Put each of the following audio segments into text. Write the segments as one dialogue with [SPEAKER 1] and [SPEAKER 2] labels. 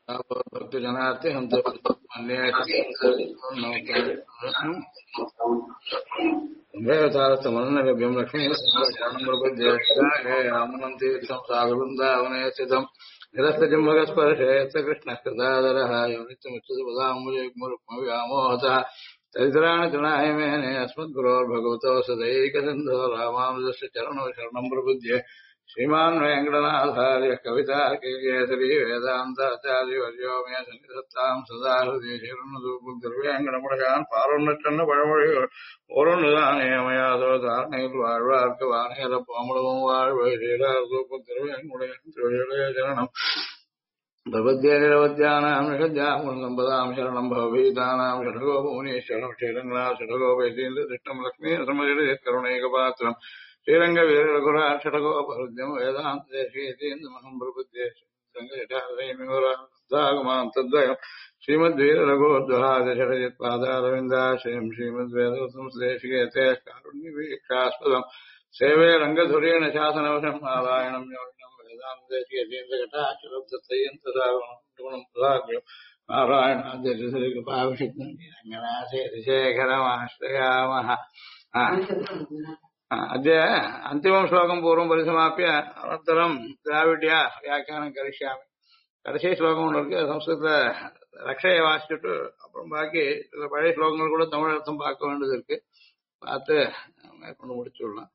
[SPEAKER 1] भक्तजनार्थे हम तो देवतारस्तमनलभ्यं लक्ष्मी रामनन्ति सागरवृन्दावने स्थितं निरस्तजम्भगस्पर्शे कृष्णकृदादरः यो नित्यमुच्यते तरितराणतृणाय मेने अस्मद्गुरोर्भगवतो सदैकसिन्धो रामानुजस्य चरणो शरणं प्रपद्ये श्रीमान् वेङ्कटनाथार्य कविताकेसरी वेदान्ताचार्यवर्यो मे सन्निधत्तां सदा हृदि शरणदूपुर्वेङ्कटमुडगान् पारुण्यचन्न पழமொழிகள் ஓரொன்றுதானே அமையாதோ தாரணையில் வாழ்வார்க்கு வானேர பாமுடமும் வாழ்வை ஸ்ரீராதூப்புர்வேङ्कटமுடகன் திருவடிகளே சரணம் भगवद्यानिरवद्यानां निषद्यामुसम्पदां शरणं भवभीतानां षठगोपमुनीश्वरं श्रीरङ्गनाथ षठगोपैतीन्द्रदृष्टं लक्ष्मीनृसिंहकरुणैकपात्रं श्रीरङ्गवीररघुराट् षठगोपहृद्यं वेदान्तदेशीयतीन्द्रमहं प्रपद्ये श्रीरङ्गजटाधैमिवरागमां तद्वयं श्रीमद्वीररघोद्वहादशरजित्पादारविन्दाश्रयं श्रीमद्वेदसंश्लेषिकेते कारुण्यवीक्षास्पदं सेवे रङ्गधुरेण शासनवशं नारायणं योगिनं नारायणाद्यशेखरमाश्रयामः अद्य अन्तिमं श्लोकं पूर्वं परिसमाप्य अनन्तरं द्राविड्या व्याख्यानं करिष्यामि கடைசி ஸ்லோகம் ஒன்று இருக்கு சம்ஸ்கிருத ரக்ஷையை வாசிச்சுட்டு அப்புறம் பாக்கி சில பழைய ஸ்லோகங்கள் கூட தமிழ் அர்த்தம் பார்க்க வேண்டியது இருக்கு பார்த்து மேற்கொண்டு முடிச்சுடலாம்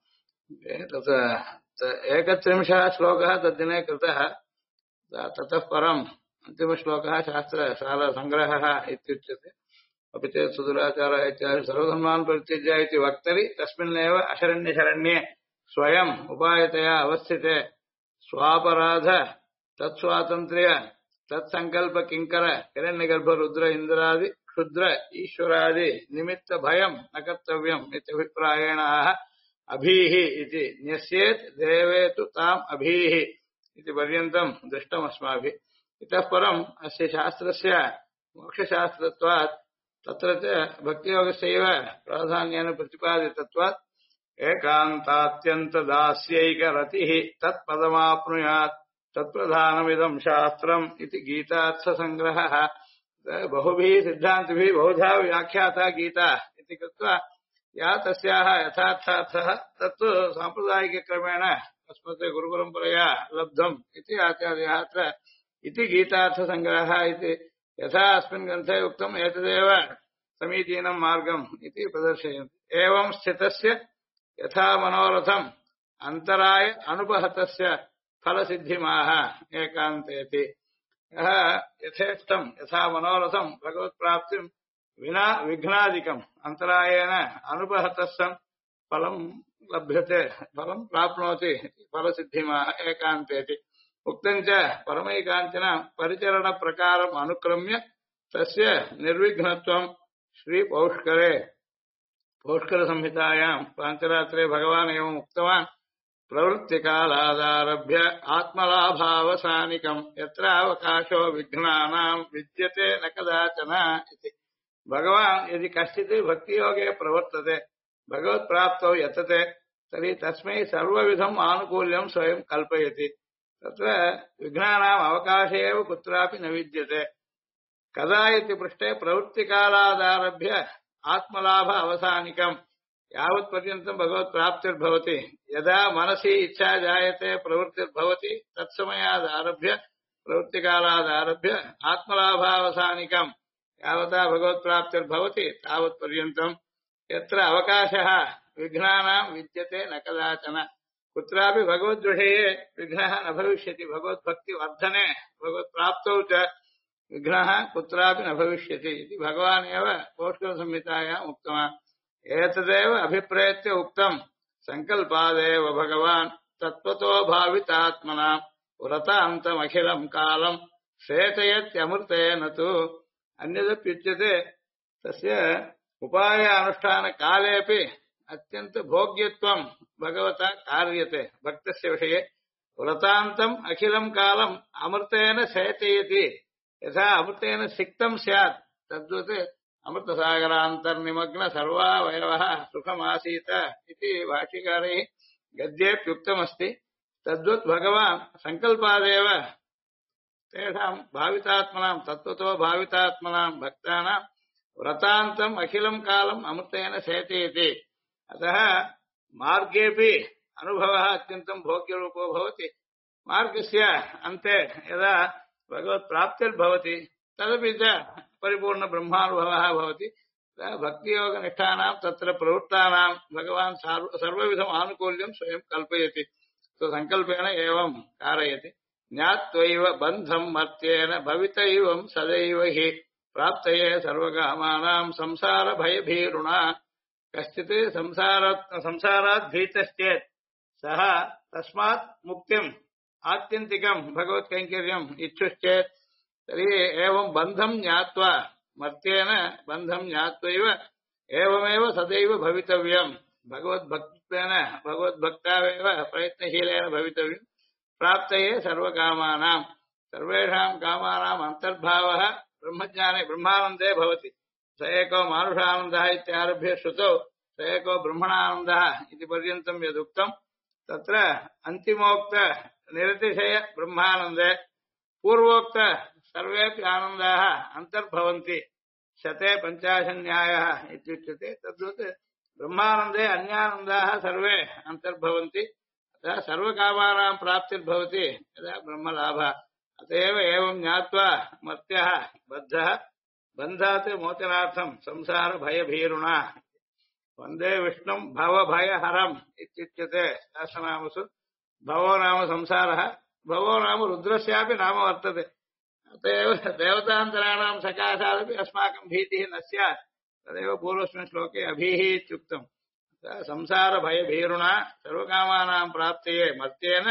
[SPEAKER 1] एकत्रिंशः श्लोकः तद्दिने कृतः ततः परम् अन्तिमश्लोकः शास्त्रसारसङ्ग्रहः इत्युच्यते अपि चेत् सुदुराचारः इत्यादि सर्वधर्मान् परित्यज्य इति वक्तरि तस्मिन्नेव अशरण्यशरण्ये स्वयम् उपायतया अवस्थिते स्वापराध तत्स्वातन्त्र्य तत्सङ्कल्पकिङ्कर हिरण्यगर्भरुद्र इन्द्रादि क्षुद्र ईश्वरादि निमित्त भयम् न कर्तव्यम् इत्यभिप्रायेण अभीः इति न्यस्येत् देवे तु ताम् अभीः इति पर्यन्तम् दृष्टमस्माभिः इतः परम् अस्य शास्त्रस्य मोक्षशास्त्रत्वात् तत्र च भक्तियोगस्यैव प्राधान्येन प्रतिपादितत्वात् एकान्तात्यन्तदास्यैकरतिः तत्पदमाप्नुयात् तत्प्रधानमिदम् शास्त्रम् इति गीतार्थसङ्ग्रहः बहुभिः सिद्धान्तिभिः बहुधा व्याख्याता गीता इति कृत्वा या तस्याः यथार्थार्थः तत्तु साम्प्रदायिकक्रमेण अस्मत् गुरुपरम्परया लब्धम् इति आचार्यः अत्र इति गीतार्थसङ्ग्रहः इति यथा अस्मिन् ग्रन्थे उक्तम् एतदेव समीचीनं मार्गम् इति प्रदर्शयन्ति एवं स्थितस्य यथा मनोरथम् अन्तराय अनुपहतस्य फलसिद्धिमाह एकान्तेति यः यथेष्टम् यथा मनोरथम् भगवत्प्राप्तिम् विना विघ्नादिकम् अन्तरायेण अनुपहतः सन् फलम् लभ्यते फलम् प्राप्नोति फलसिद्धिमाह एकान्तेति उक्तम् च परमैकान्तिना परिचरणप्रकारम् अनुक्रम्य तस्य निर्विघ्नत्वम् श्रीपौष्करे पौष्करसंहितायाम् पाञ्चरात्रे भगवान् एवम् उक्तवान् प्रवृत्तिकालादारभ्य आत्मलाभावसानिकम् यत्र अवकाशो विघ्नानाम् विद्यते न कदाचन इति भगवान् यदि कश्चित् भक्तियोगे प्रवर्तते भगवत्प्राप्तौ यतते तर्हि तस्मै सर्वविधम् आनुकूल्यं स्वयं कल्पयति तत्र विघ्नानाम् अवकाशे एव कुत्रापि न विद्यते कदा इति पृष्टे प्रवृत्तिकालादारभ्य आत्मलाभ अवसानिकम् यावत्पर्यन्तं भगवत्प्राप्तिर्भवति यदा मनसि इच्छा जायते प्रवृत्तिर्भवति तत्समयादारभ्य प्रवृत्तिकालादारभ्य आत्मलाभावसानिकम् यावता भगवत्प्राप्तिर्भवति तावत्पर्यन्तम् यत्र अवकाशः विघ्नानां विद्यते न कदाचन कुत्रापि भगवद्विषये विघ्नः न भविष्यति भगवद्भक्तिवर्धने भगवत्प्राप्तौ च विघ्नः कुत्रापि न भविष्यति इति भगवान् एव पौष्करसंहितायाम् उक्तवान् एतदेव अभिप्रेत्य उक्तम् सङ्कल्पादेव भगवान् तत्त्वतो भावितात्मनां व्रतान्तमखिलम् कालम् श्वेतयत्यमृतेन तु अन्यदप्युच्यते तस्य उपाय अनुष्ठानकालेऽपि अत्यन्तभोग्यत्वम् भगवता कार्यते भक्तस्य विषये व्रतान्तम् अखिलम् कालम् अमृतेन सेचयति यथा अमृतेन सिक्तम् स्यात् तद्वत् अमृतसागरान्तर्निमग्न सर्वावयवः सुखमासीत इति भाष्यकारैः गद्येऽप्युक्तमस्ति तद्वत् भगवान् सङ्कल्पादेव तेषां भावितात्मनां तत्त्वतो भावितात्मनां भक्तानां व्रतान्तम् अखिलं कालम् अमृतेन सेचयति अतः मार्गेऽपि अनुभवः अत्यन्तं भोग्यरूपो भवति मार्गस्य अन्ते यदा भगवत्प्राप्तिर्भवति तदपि च परिपूर्णब्रह्मानुभवः भवति भक्तियोगनिष्ठानां तत्र प्रवृत्तानां भगवान् सर्वविधम् आनुकूल्यं स्वयं कल्पयति स्वसङ्कल्पेन एवं कारयति ज्ञात्वैव बन्धं मर्त्येन भवितैवं सदैव हि प्राप्तये सर्वकामानां संसारभयभीरुणा कश्चित् संसारात् भीतश्चेत् सः तस्मात् मुक्तिम् आत्यन्तिकं भगवत्कैङ्कर्यम् इच्छुश्चेत् तर्हि एवं बन्धं ज्ञात्वा मर्त्येन बन्धं ज्ञात्वैव एवमेव सदैव भवितव्यम् भगवद्भक्तेन भगवद्भक्तावेव प्रयत्नशीलेन भवितव्यम् प्राप्तये सर्वकामानां सर्वेषां कामानाम् अन्तर्भावः ब्रह्मज्ञाने ब्रह्मानन्दे भवति स एको मानुषानन्दः इत्यारभ्य श्रुतौ स एको ब्रह्मणानन्दः इति पर्यन्तं यदुक्तं तत्र अन्तिमोक्त निरतिशय ब्रह्मानन्दे पूर्वोक्त सर्वेपि आनन्दाः अन्तर्भवन्ति शते पञ्चाशन्न्यायः इत्युच्यते तद्वत् ब्रह्मानन्दे अन्यानन्दाः सर्वे अन्तर्भवन्ति अतः सर्वकामानां प्राप्तिर्भवति यदा ब्रह्मलाभः अत एव एवं ज्ञात्वा मर्त्यः बद्धः बन्धात् मोचनार्थं संसारभयभीरुणा वन्दे विष्णुं भवभयहरम् इत्युच्यते शास्त्रनामसु भवो नाम संसारः भवो नाम रुद्रस्यापि नाम वर्तते अत एव देवतान्तराणां सकाशादपि अस्माकं भीतिः न स्यात् तदेव पूर्वस्मिन् श्लोके अभीः इत्युक्तम् संसारभयभीरुणा सर्वकामानां प्राप्तये मर्त्येन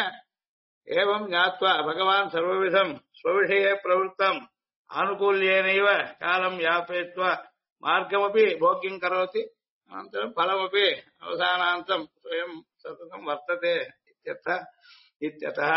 [SPEAKER 1] एवं ज्ञात्वा भगवान् सर्वविधं स्वविषये प्रवृत्तम् आनुकूल्येनैव कालं यापयित्वा मार्गमपि भोग्यं करोति अनन्तरं फलमपि अवसानान्तं स्वयं सततं वर्तते इत्यतः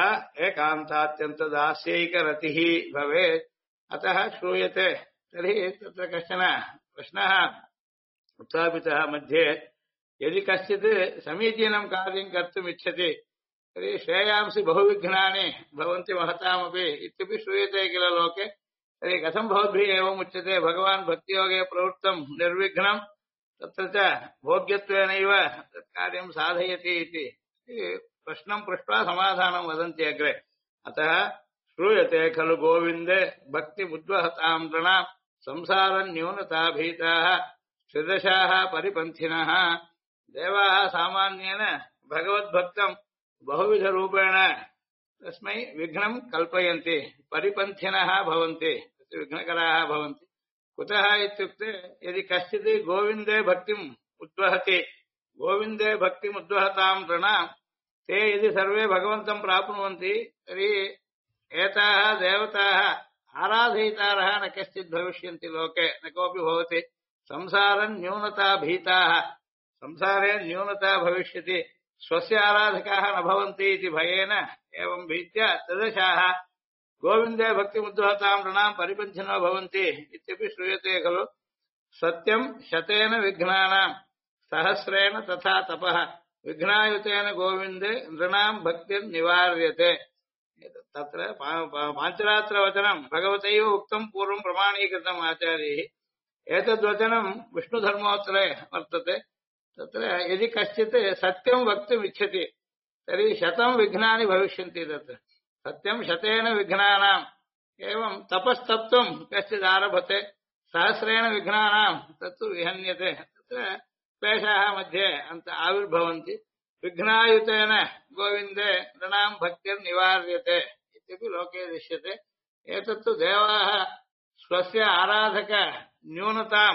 [SPEAKER 1] एकान्तात्यन्तदास्यैकरतिः भवेत् अतः श्रूयते तर्हि तत्र कश्चन प्रश्नः उत्थापितः मध्ये यदि कश्चित् समीचीनं कार्यं कर्तुम् इच्छति तर्हि श्रेयांसि बहुविघ्नानि भवन्ति महतामपि इत्यपि श्रूयते किल लोके तर्हि कथं भवद्भिः एवम् उच्यते भगवान् भक्तियोगे प्रवृत्तं निर्विघ्नं तत्र च भोग्यत्वेनैव तत्कार्यं साधयति इति प्रश्नं पृष्ट्वा समाधानं वदन्ति अग्रे अतः श्रूयते खलु गोविन्दे भक्तिमुद्वहतां नृणां संसारन्यूनताभीताः त्रिदशाः परिपन्थिनः देवाः सामान्येन भगवद्भक्तं बहुविधरूपेण तस्मै विघ्नं कल्पयन्ति परिपन्थिनः भवन्ति विघ्नकराः भवन्ति कुतः इत्युक्ते यदि कश्चित् गोविन्दे भक्तिम् उद्वहति गोविन्दे भक्तिमुद्वहतां नृणां ते यदि सर्वे भगवन्तं प्राप्नुवन्ति तर्हि एताः देवताः आराधयितारः न कश्चित् भविष्यन्ति लोके न कोऽपि भवति संसारन्यूनता भीताः संसारे न्यूनता भविष्यति स्वस्य आराधकाः न भवन्ति इति भयेन एवं भीत्य तदशाः गोविन्दे भक्तिमुद्वहतां नृणां परिपन्थिनो भवन्ति इत्यपि श्रूयते खलु सत्यं शतेन विघ्नानां सहस्रेण तथा तपः विघ्नायुतेन गोविन्दे नृणां भक्तिर्निवार्यते तत्र पाञ्चरात्रवचनं भगवतैव उक्तं पूर्वं प्रमाणीकृतम् आचार्यैः एतद्वचनं विष्णुधर्मोत्तरे वर्तते तत्र यदि कश्चित् सत्यं वक्तुम् इच्छति तर्हि 100 विघ्नानि भविष्यन्ति तत्र सत्यं शतेन विघ्नानाम् एवं तपस्तप्तुं कश्चित् आरभते सहस्रेण विघ्नानां तत्तु विहन्यते तत्र क्लेशाः मध्ये अन्त आविर्भवन्ति विघ्नायुतेन गोविन्दे नृणां भक्तिर्निवार्यते इत्यपि लोके दृश्यते एतत्तु देवाः स्वस्य आराधक न्यूनतां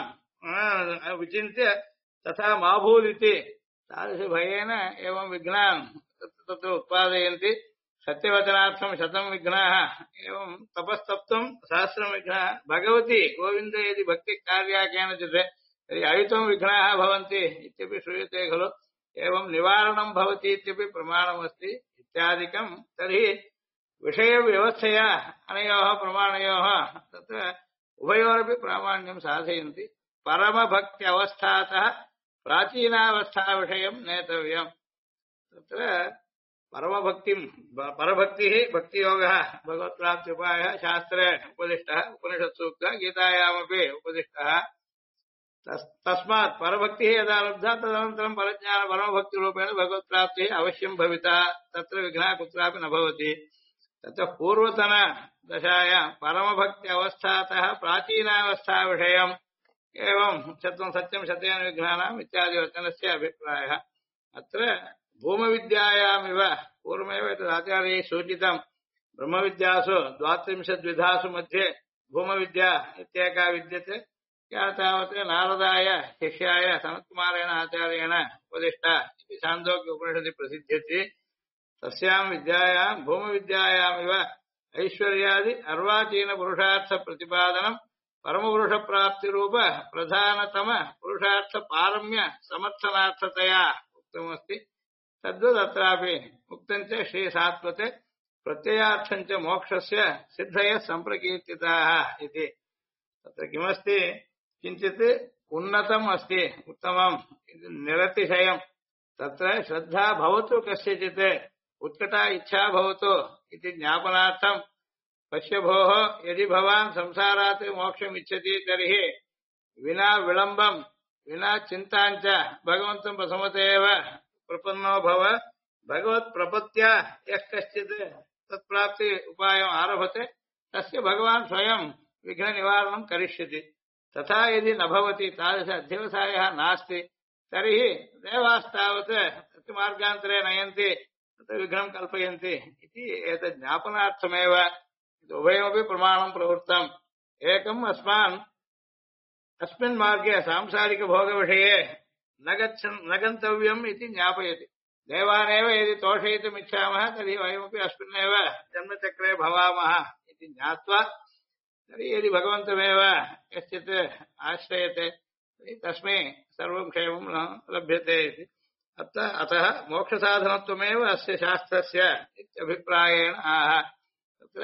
[SPEAKER 1] विचिन्त्य तथा मा भूदिति तादृशभयेन एवं विघ्नान् तत्र उत्पादयन्ति सत्यवचनार्थं 100 विघ्नाः एवं तपस्तप्तुं 1000 विघ्नाः भगवति गोविन्दे यदि भक्तिकार्या केनचित् तर्हि अयुतं विघ्नाः भवन्ति इत्यपि श्रूयते खलु एवं निवारणं भवति इत्यपि प्रमाणमस्ति इत्यादिकं तर्हि विषयव्यवस्थया अनयोः प्रमाणयोः तत्र उभयोरपि प्रामाण्यं साधयन्ति परमभक्त्यवस्थातः प्राचीनावस्थाविषयं नेतव्यम् तत्र परमभक्तिं परभक्तिः भक्तियोगः भगवत्प्राप्त्युपायः शास्त्रे उपदिष्टः उपनिषत्सूक्तः गीतायामपि उपदिष्टः तस्मात् परभक्तिः यदा लब्धा तदनन्तरं परज्ञान परमभक्तिरूपेण भगवत्प्राप्तिः अवश्यं भविता तत्र विघ्नः कुत्रापि न भवति ततः पूर्वतन दशायां परमभक्ति अवस्थातः प्राचीनावस्था विषयम् एवं सत्यं सत्यं शतेन विघ्नानाम् इत्यादि वचनस्य अभिप्रायः अत्र भूमविद्यायामिव पूर्वमेव एतत् आचार्यैः सूचितं ब्रह्मविद्यासु 32 मध्ये भूमविद्या इत्येका विद्यते या तावत् नारदाय शिष्याय सनत्कुमारेण आचार्येण उपदिष्टा इति छान्दोग्य उपनिषदि प्रसिद्ध्यति तस्यां विद्यायां भूमविद्यायामिव ऐश्वर्यादि अर्वाचीन पुरुषार्थ प्रतिपादनं परमपुरुषप्राप्तिरूप प्रधानतम पुरुषार्थ पारम्य समर्थनार्थतया उक्तमस्ति तद्वदत्रापि उक्तञ्च श्रीसात्वते प्रत्ययार्थञ्च मोक्षस्य सिद्धयः सम्प्रकीर्तिताः इति तत्र किमस्ति किञ्चित् उन्नतम् अस्ति उत्तमम् निरतिशयम् तत्र श्रद्धा भवतु कस्यचित् उत्कटा इच्छा भवतु इति ज्ञापनार्थं पश्य भोः यदि भवान् संसारात् मोक्षम् इच्छति तर्हि विना विलम्बं विना चिन्ताञ्च भगवन्तं प्रथमते एव प्रपन्नो भव भगवत्प्रपत्या यः कश्चित् तत्प्राप्ति उपायम् आरभते तस्य भगवान् स्वयं विघ्ननिवारणं करिष्यति तथा यदि न भवति तादृश अध्यवसायः नास्ति तर्हि देवास्तावत् तत् मार्गान्तरे नयन्ति तत् विघ्नं कल्पयन्ति इति एतत् ज्ञापनार्थमेव उभयमपि प्रमाणं प्रवृत्तम् एकम् अस्मिन् मार्गे सांसारिकभोगविषये न गन्तव्यम् इति ज्ञापयति देवानेव यदि तोषयितुम् इच्छामः तर्हि वयमपि अस्मिन्नेव जन्मचक्रे भवामः इति ज्ञात्वा तर्हि यदि भगवन्तमेव कश्चित् आश्रयते तर्हि तस्मै सर्वं क्षेमं न लभ्यते इति अतः मोक्षसाधनत्वमेव अस्य शास्त्रस्य इत्यभिप्रायेण आह तत्र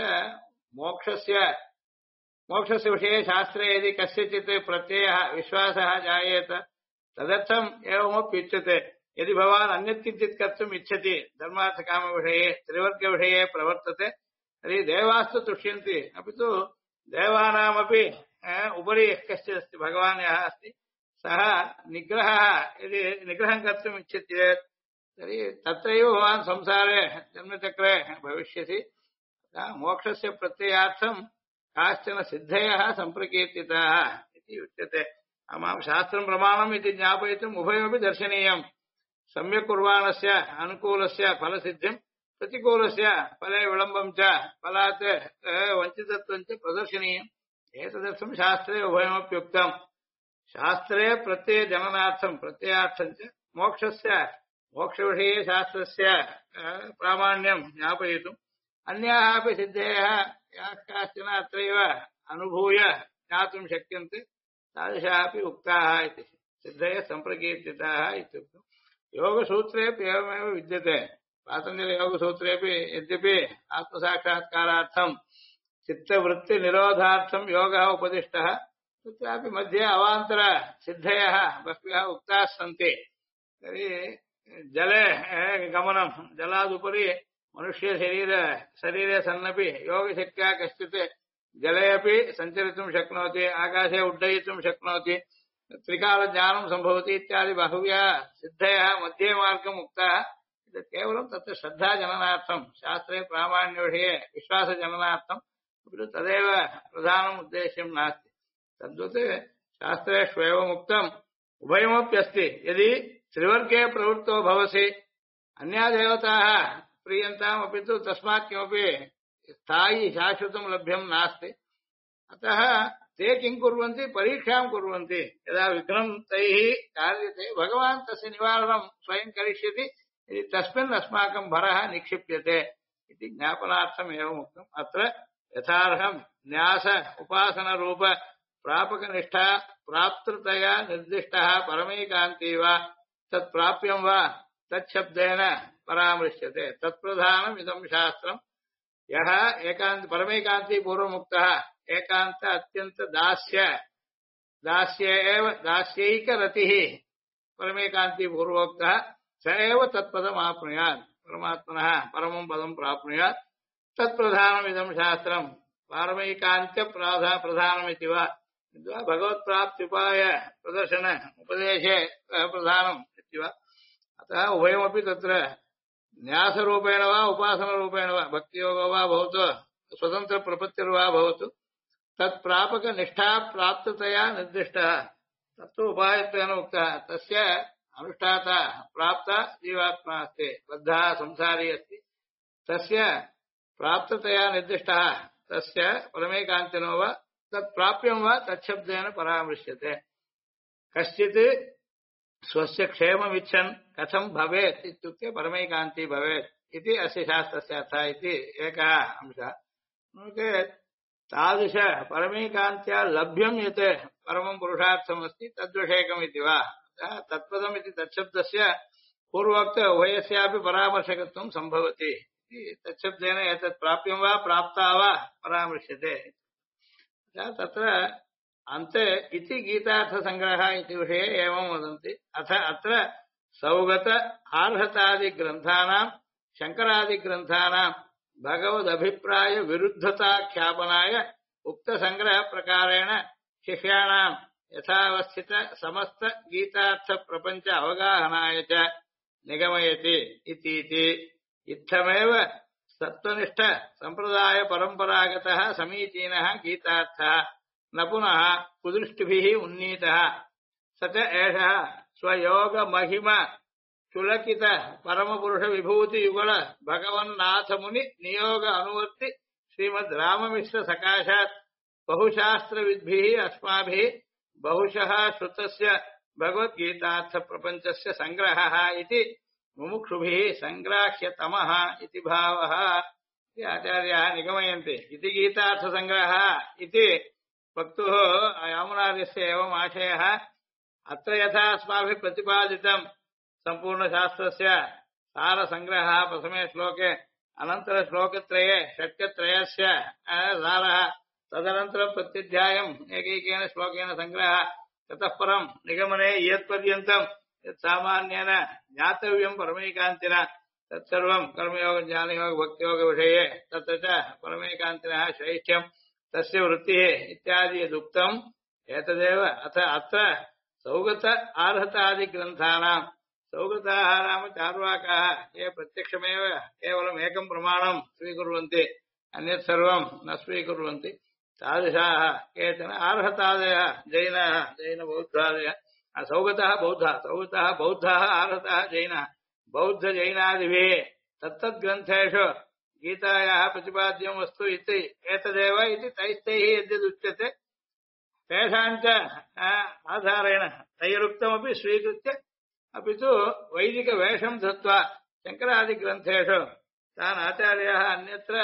[SPEAKER 1] मोक्षस्य विषये शास्त्रे यदि कस्यचित् प्रत्ययः विश्वासः जायेत तदर्थम् एवमप्युच्यते यदि भवान् अन्यत् किञ्चित् कर्तुम् इच्छति धर्मार्थकामविषये त्रिवर्गविषये प्रवर्तते तर्हि देवास्तु तुष्यन्ति अपि तु देवानामपि उपरि यः कश्चित् अस्ति भगवान् यः अस्ति सः यदि निग्रहं कर्तुम् इच्छति चेत् तर्हि तत्रैव भवान् संसारे जन्मचक्रे भविष्यसि मोक्षस्य प्रत्ययार्थं काश्चन सिद्धयः सम्प्रकीर्तिताः इति उच्यते मां शास्त्रं प्रमाणम् इति ज्ञापयितुम् उभयमपि दर्शनीयम् सम्यक् कुर्वाणस्य अनुकूलस्य फलसिद्धिं प्रतिकूलस्य फले विलम्बं च फलात् वञ्चितत्वं च प्रदर्शनीयम् एतदर्थं शास्त्रे उभयमप्युक्तम् शास्त्रे प्रत्ययार्थं च मोक्षविषये शास्त्रस्य प्रामाण्यं ज्ञापयितुम् अन्याः अपि सिद्धयः याः काश्चन अत्रैव अनुभूय ज्ञातुं शक्यन्ते तादृशाः अपि उक्ताः इति सिद्धयः सम्प्रकीर्तिताः इत्युक्तम् योगसूत्रेऽपि एवमेव विद्यते पातञ्जलयोगसूत्रेऽपि यद्यपि आत्मसाक्षात्कारार्थं चित्तवृत्तिनिरोधार्थं योगः उपदिष्टः तत्रापि मध्ये अवान्तर सिद्धयः बह्व्यः उक्ताः सन्ति तर्हि जले गमनं जलादुपरि मनुष्यशरीरे सन्नपि योगशक्त्या कश्चित् जले अपि सञ्चरितुं शक्नोति आकाशे उड्डयितुं शक्नोति त्रिकालज्ञानं सम्भवति इत्यादि बहव्यः सिद्धयः मध्ये मार्गम् उक्ताः केवलं तत्र श्रद्धाजननार्थं शास्त्रे प्रामाण्यविषये विश्वासजननार्थं तदेव प्रधानम् उद्देश्यं नास्ति तद्वत् शास्त्रेष्वेवमुक्तम् उभयमप्यस्ति यदि त्रिवर्गे प्रवृत्तो भवसि अन्या देवताः प्रीयन्तामपि तु तस्मात् किमपि स्थायि शाश्वतं लभ्यं नास्ति अतः ते किं कुर्वन्ति परीक्षां कुर्वन्ति यदा विघ्नं तैः कार्यते भगवान् तस्य निवारणं स्वयं करिष्यति यदि तस्मिन् अस्माकं भरः निक्षिप्यते इति ज्ञापनार्थम् एवम् उक्तम् अत्र यथार्हं न्यास उपासनरूप प्रापकनिष्ठा प्राप्तृतया निर्दिष्टः परमैकान्ती वा तत्प्राप्यं वा तच्छब्देन परामृश्यते तत्प्रधानम् इदं शास्त्रम् यः एकान्त परमैकान्ती पूर्वमुक्तः एकान्त अत्यन्त दास्यैकरतिः परमैकान्ती पूर्वोक्तः स एव तत्पदमाप्नुयात् परमात्मनः परमं पदं प्राप्नुयात् तत्प्रधानमिदं शास्त्रम् पारमैकान्त्य प्रधानमिति वा भगवत्प्राप्त्युपाय प्रदर्शन उपदेशे प्रधानम् इति वा अतः उभयमपि तत्र न्यासरूपेण वा उपासनरूपेण वा भक्तियोगो वा भवतु स्वतन्त्रप्रपत्तिर्वा भवतु तत्प्रापकनिष्ठा प्राप्ततया निर्दिष्टः तत्तु उपायत्वेन उक्तः तस्य अनुष्ठाता प्राप्ता जीवात्मा अस्ति बद्धः संसारी अस्ति तस्य प्राप्ततया निर्दिष्टः तस्य परमैकान्तिनो वा तत्प्राप्यं वा तच्छब्देन परामृश्यते कश्चित् स्वस्य क्षेममिच्छन् कथं भवेत् इत्युक्ते परमैकान्ती भवेत् इति अस्य शास्त्रस्य अर्थः इति एकः अंशः तादृश परमैकान्त्या लभ्यं यत् परमं पुरुषार्थमस्ति तद्विषयकमिति वा तत्पदमिति तच्छब्दस्य पूर्वोक्त उभयस्यापि परामर्शकत्वं सम्भवति तच्छब्देन एतत् प्राप्यं वा प्राप्ता वा परामृश्यते तत्र अन्ते इति गीतार्थसङ्ग्रहः इति विषये एवं वदन्ति अथ अत्र सौगत आर्हतादिग्रन्थानां शङ्करादिग्रन्थानां भगवदभिप्राय विरुद्धताख्यापनाय उक्तसङ्ग्रहप्रकारेण शिष्याणां यथावस्थित समस्त गीतार्थ प्रपंच अवगाहनाय च निगमयति इतीति इत्थमेव सत्त्वनिष्ठ संप्रदाय परंपरागतः समीचीनः गीतार्थः न पुनः कुदृष्टिभिः उन्नीतः स च एषः स्वयोग महिम चुलकित परमपुरुष विभूति युगल भगवन्नाथ मुनि नियोग अनुवर्ति श्रीमद् राममिश्र सकाशात् बहुशास्त्र विद्भिः अस्माभिः बहुशः श्रुतस्य भगवद्गीतार्थ प्रपंचस्य संग्रहः इति मुमुक्षुभिः संग्राह्यतमः इति भावः आचार्याः निगमयन्ति इति गीतार्थ संग्रहः इति वक्तुः यामुनार्यस्य एवम् आशयः अत्र यथा अस्माभिः प्रतिपादितं सम्पूर्णशास्त्रस्य सारसंग्रहः प्रथमे श्लोके अनन्तरश्लोकत्रये षट्कत्रयस्य सारः तदनन्तरं प्रत्यध्यायम् एकैकेन श्लोकेन सङ्ग्रहः ततः परं निगमने यत्पर्यन्तं यत् सामान्येन ज्ञातव्यं परमैकान्तिना तत्सर्वं कर्मयोग ज्ञानयोग भक्तियोगविषये तत्र च परमैकान्तिनः शैष्ठ्यं तस्य वृत्तिः इत्यादि यदुक्तम् एतदेव अथ अत्र सौगत आर्हतादिग्रन्थानां सौगताः नाम चार्वाकाः ये प्रत्यक्षमेव केवलम् एकं प्रमाणं स्वीकुर्वन्ति अन्यत् सर्वं न स्वीकुर्वन्ति तादृशाः केचन आर्हतादयः जैनाः जैनबौद्धादयः सौगतः बौद्धाः आर्हतः जैनः बौद्धजैनादिभिः तत्तद्ग्रन्थेषु गीतायाः प्रतिपाद्यं वस्तु इति एतदेव इति तैस्तैः यद्यदुच्यते तेषाञ्च आधारेण तैरुक्तमपि स्वीकृत्य अपि तु वैदिकवेषं धृत्वा शङ्करादिग्रन्थेषु तान् आचार्याः अन्यत्र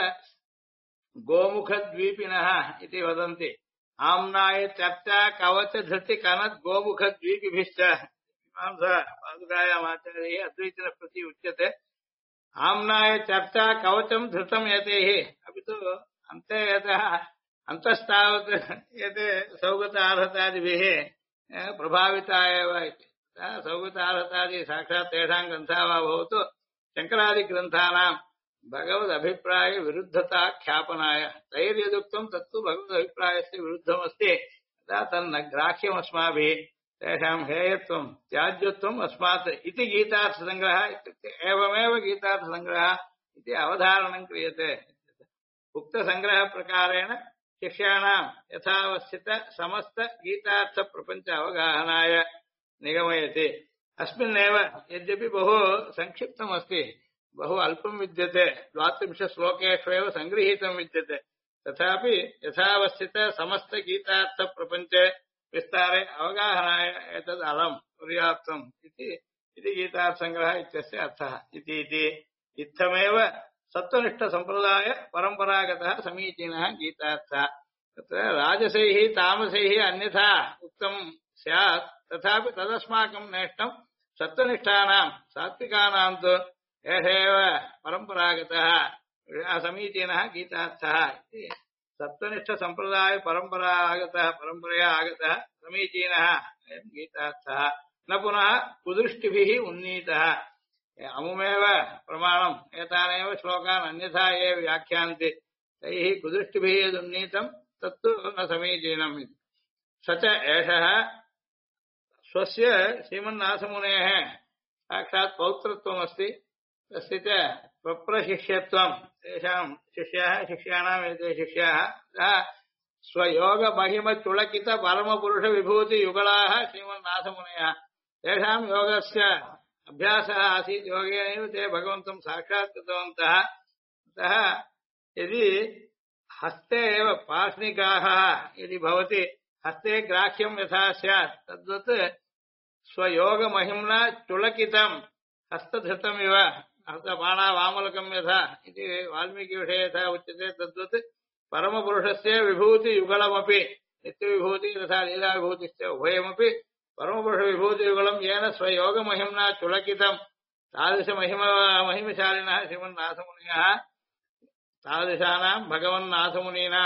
[SPEAKER 1] गोमुखद्वीपिनः इति वदन्ति आम्नाय चर्चा कवच धृति कनद् गोमुखद्वीपिभिश्च मीमांसा पादुकायाम् आचार्यैः अद्वैतिनः प्रति उच्यते आम्नाय चर्चा कवचं धृतं यतैः अपि तु अन्ते यतः अन्तस्तावत् एते सौगतार्हतादिभिः प्रभाविता एव इति सौगतार्हतादि साक्षात् तेषां ग्रन्थः वा भवतु शङ्करादिग्रन्थानां भगवदभिप्राय विरुद्धता ख्यापनाय तैर्यदुक्तं तत्तु भगवदभिप्रायस्य विरुद्धमस्ति तदा तन्न ग्राह्यमस्माभिः तेषां हेयत्वं त्याज्यत्वम् अस्मात् इति गीतार्थसङ्ग्रहः इत्युक्ते एवमेव गीतार्थसङ्ग्रहः इति अवधारणं क्रियते उक्तसङ्ग्रहप्रकारेण शिष्याणां यथावस्थित समस्त गीतार्थ प्रपंच अवगाहनाय निगमयति अस्मिन्नेव यद्यपि बहु संक्षिप्तमस्ति बहु अल्पं विद्यते 12 श्लोकेष्वेव सङ्गृहीतं विद्यते तथापि यथावस्थित समस्त गीतार्थ प्रपंचे विस्तारे अवगाहनाय एतद् अलम् पर्याप्तम् इति गीतार्थसङ्ग्रहः इत्यस्य अर्थः इति इत्थमेव सत्त्वनिष्ठ संप्रदाय परंपरागतः समीचीनः गीतार्थः तत्र राजसैः तामसैः अन्यथा उक्तं स्यात् तथापि तदस्माकं नेष्टं सत्त्वनिष्ठानां सात्विकानां तु एष एव परंपरागतः समीचीनः गीतार्थः इति सत्त्वनिष्ठ संप्रदाय परंपरया आगतः समीचीनः गीतार्थः न पुनः कुदृष्टिभिः उन्नीतः अमुमेव प्रमाणम् एतानेव श्लोकान् अन्यथा ये व्याख्यान्ति तैः कुदृष्टिभिः यदुन्नीतं तत्तु न समीचीनम् इति स च एषः स्वस्य श्रीमन्नाथमुनेः साक्षात् पौत्रत्वमस्ति तस्य च प्रप्रशिष्यत्वम् तेषां शिष्याः शिष्याणाम् एते शिष्याः सः स्वयोगमहिमचुलकित परमपुरुषविभूतियुगलाः श्रीमन्नाथमुनयः तेषां योगस्य अभ्यासः आसीत् योगेनैव ते भगवन्तं साक्षात् कृतवन्तः अतः यदि हस्ते एव पार्ष्णिकाः यदि भवति हस्ते ग्राह्यं यथा स्यात् तद्वत् स्वयोगमहिम्ना चुलकितं हस्तधृतमिव हस्तपाणावामलकं यथा इति वाल्मीकिविषये यथा उच्यते तद्वत् परमपुरुषस्य विभूतियुगलमपि नित्यविभूति तथा लीलाविभूतिश्च उभयमपि परमपुरुषविभूतियुगलं येन स्वयोगमहिम्ना चुलकितं तादृशमहिमशालिनः श्रीमन्नाथमुनयः तादृशानां भगवन्नाथमुनीनां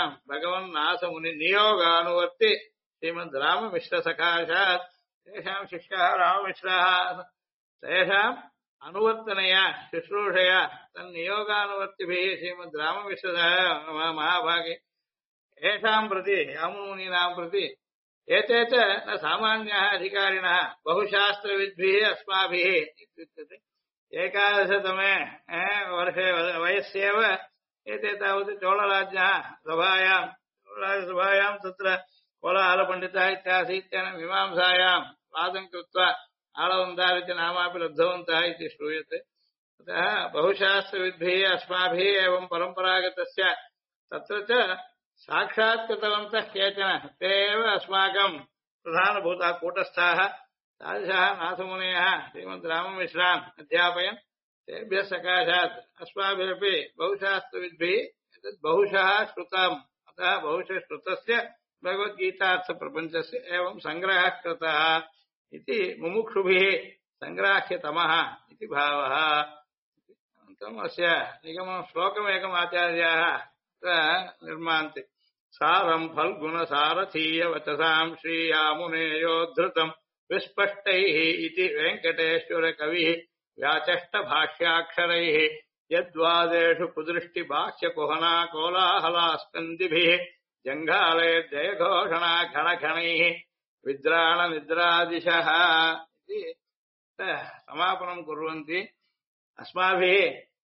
[SPEAKER 1] भगवन्नाथमुनिनियोगानुवर्ति श्रीमद्राममिश्रसकाशात् तेषां शिष्याः राममिश्राः तेषाम् अनुवर्तनया शुश्रूषया तन्नियोगानुवर्तिभिः श्रीमद्राममिश्रः महाभागे येषां प्रति यामुनीनां प्रति एते च न सामान्याः अधिकारिणः बहुशास्त्रविद्भिः अस्माभिः इत्युच्यते एकादशतमे वर्षे वयस्येव एते तावत् चोळराज्ञः सभायां तत्र कोलाहलपण्डितः इत्यासीत् तेन मीमांसायां वादं कृत्वा आळवन्तारिति नामापि लब्धवन्तः इति श्रूयते अतः बहुशास्त्रविद्भिः अस्माभिः एवं परम्परागतस्य तत्र च साक्षात् कृतवन्तः केचन ते एव अस्माकं प्रधानभूताः कूटस्थाः तादृशाः नाथमुनयः श्रीमद्राममिश्रान् अध्यापयन् तेभ्यः सकाशात् अस्माभिरपि बहुशास्त्रविद्भिः एतत् बहुशः श्रुतम् अतः बहुशः श्रुतस्य भगवद्गीतार्थप्रपञ्चस्य एवं सङ्ग्रहः कृतः इति मुमुक्षुभिः सङ्ग्राह्यतमः इति भावः अनन्तरम् अस्य निगमनं श्लोकमेकम् आचार्याः निर्मान्ति सारम् फल्गुणसारथीयवचसाम् श्रीयामुनेयोद्धृतम् विस्पष्टैः इति वेङ्कटेश्वरकविः व्याचष्टभाष्याक्षरैः यद्वादेषु कुदृष्टिबाह्यकुहना कोलाहलास्कन्दिभिः जङ्घालैर्जयघोषणा घनघणैः विद्राणनिद्रादिशः इति समापनं कुर्वन्ति अस्माभिः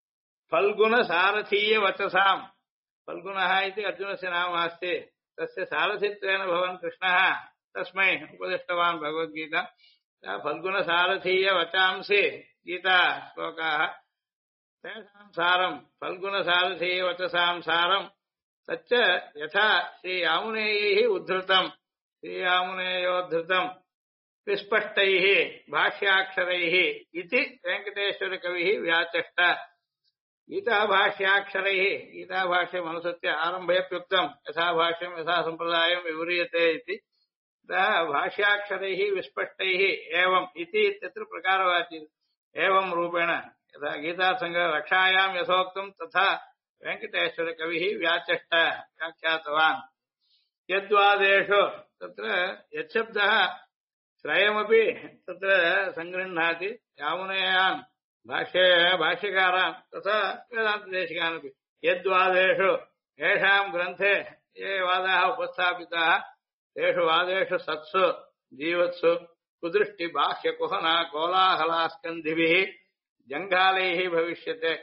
[SPEAKER 1] फल्गुणसारथीयवचसाम् फल्गुनः इति अर्जुनस्य नाम अस्ति तस्य सारथित्वेन भगवान् कृष्णः तस्मै उपदिष्टवान् भगवद्गीता फल्गुणसारथीयवचांसि गीता श्लोकाः तेषां सारं फल्गुणसारथीयवचसां सारं तच्च यथा श्रीयामुनेयैः उद्धृतं श्रीयामुनेयोद्धृतं विस्पष्टैः भाष्याक्षरैः इति वेङ्कटेश्वरकविः व्याचष्ट गीताभाष्याक्षरैः गीताभाष्यमनुसृत्य आरम्भेऽप्युक्तं यथा भाष्यं यथा सम्प्रदायं विव्रियते इति भाष्याक्षरैः विस्पष्टैः एवम् इति इत्यत्र प्रकारवाची एवं रूपेण यथा गीतासङ्ग्रहरक्षायां यथोक्तं तथा वेङ्कटेश्वरकविः व्याचष्ट व्याख्यातवान् यद्वादेषु तत्र यच्छब्दः त्रयमपि तत्र सङ्गृह्णाति यामुनेयान् भाष्यकारान् तथा वेदान्तदेशिकानपि यद्वादेषु येषां ग्रन्थे ये वादाः उपस्थापिताः तेषु वादेषु सत्सु जीवत्सु कुदृष्टिबाह्यकुहना कोलाहलास्कन्धिभिः जङ्घालैः भविष्यते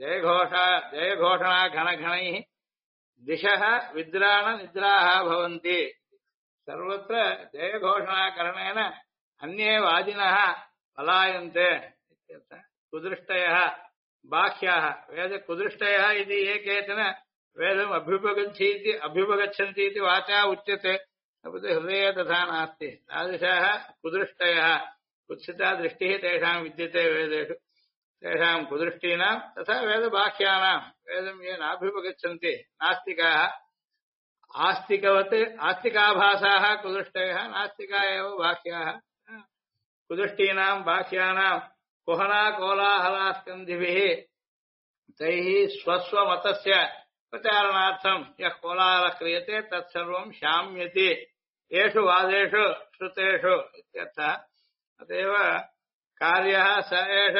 [SPEAKER 1] जयघोषणा घनघणैः दिशः विद्राणनिद्राः भवन्ति सर्वत्र जयघोषणाकरणेन अन्ये वादिनः पलायन्ते कुदृष्टयः बाह्याः वेद कुदृष्टयः इति ये केचन वेदम् अभ्युपगच्छन्ति इति वाचा उच्यते अपि हृदये तथा नास्ति तादृशाः कुदृष्टयः कुत्सिता दृष्टिः तेषां विद्यते वेदेषु तेषां कुदृष्टीनां तथा वेदबाह्यानां वेदं ये नाभ्युपगच्छन्ति नास्तिकाः आस्तिकवत् आस्तिकाभासाः कुदृष्टयः नास्तिका एव बाह्याः कुदृष्टीनां बाह्यानां कुहना कोलाहलास्कन्धिभिः तैः स्वस्वमतस्य प्रचारणार्थं यः कोलाहलः क्रियते तत्सर्वं शाम्यति येषु वादेषु श्रुतेषु इत्यर्थः अतएव காரிய ச ஏஷ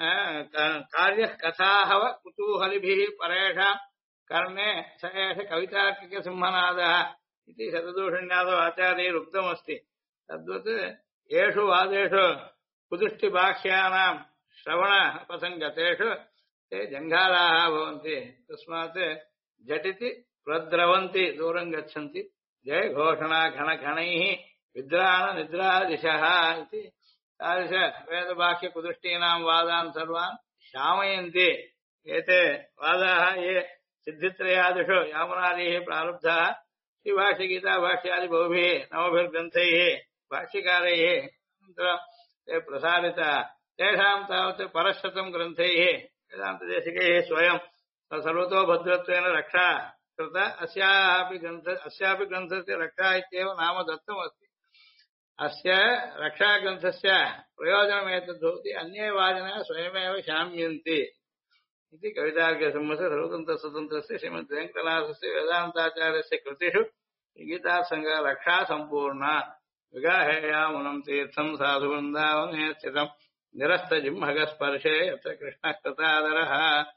[SPEAKER 1] காரிய கதாஹவ குதூஹலிபிஹி பரேஷாம் கர்ணே ச ஏஷ கவிதார்க்கிக சிம்மநாதः इति शतदूषण्यादौ आचार्यैः उक्तमस्ति तद्वत् येषु वादेषु कुदृष्टिबाह्यानां श्रवणप्रसङ्गतेषु ते जङ्घालाः भवन्ति तस्मात् झटिति प्रद्रवन्ति दूरं गच्छन्ति जयघोषणा घनघणैः विद्राणनिद्रादिशः इति तादृश वेदबाह्यकुदृष्टीनां वादान् सर्वान् शामयन्ति एते वादाः ये सिद्धित्रयादिषु यामुनादिः प्रारब्धाः श्रीभाष्य गीता भाष्यादि बहुभिः नवभिर्ग्रन्थैः भाष्यकारैः अनन्तरं ते प्रसारिता तेषां तावत् परशतं ग्रन्थैः वेदान्तदेशिकैः स्वयं सर्वतो भद्रत्वेन रक्षा कृत अस्यापि ग्रन्थस्य रक्षा इत्येव नाम दत्तमस्ति अस्य रक्षाग्रन्थस्य प्रयोजनमेतद्भवति अन्ये वादिनः स्वयमेव शाम्यन्ति इति कवितार्किकसिंहस्य सर्वतन्त्रस्वतन्त्रस्य श्रीमद्वेङ्कटनाथस्य वेदान्ताचार्यस्य कृतिषु गीतासङ्गः रक्षा सम्पूर्णा विगाहेयामुनं तीर्थं साधुवृन्दावने स्थितं निरस्तजिह्मगस्पर्शे यत्र कृष्णः कृतादरः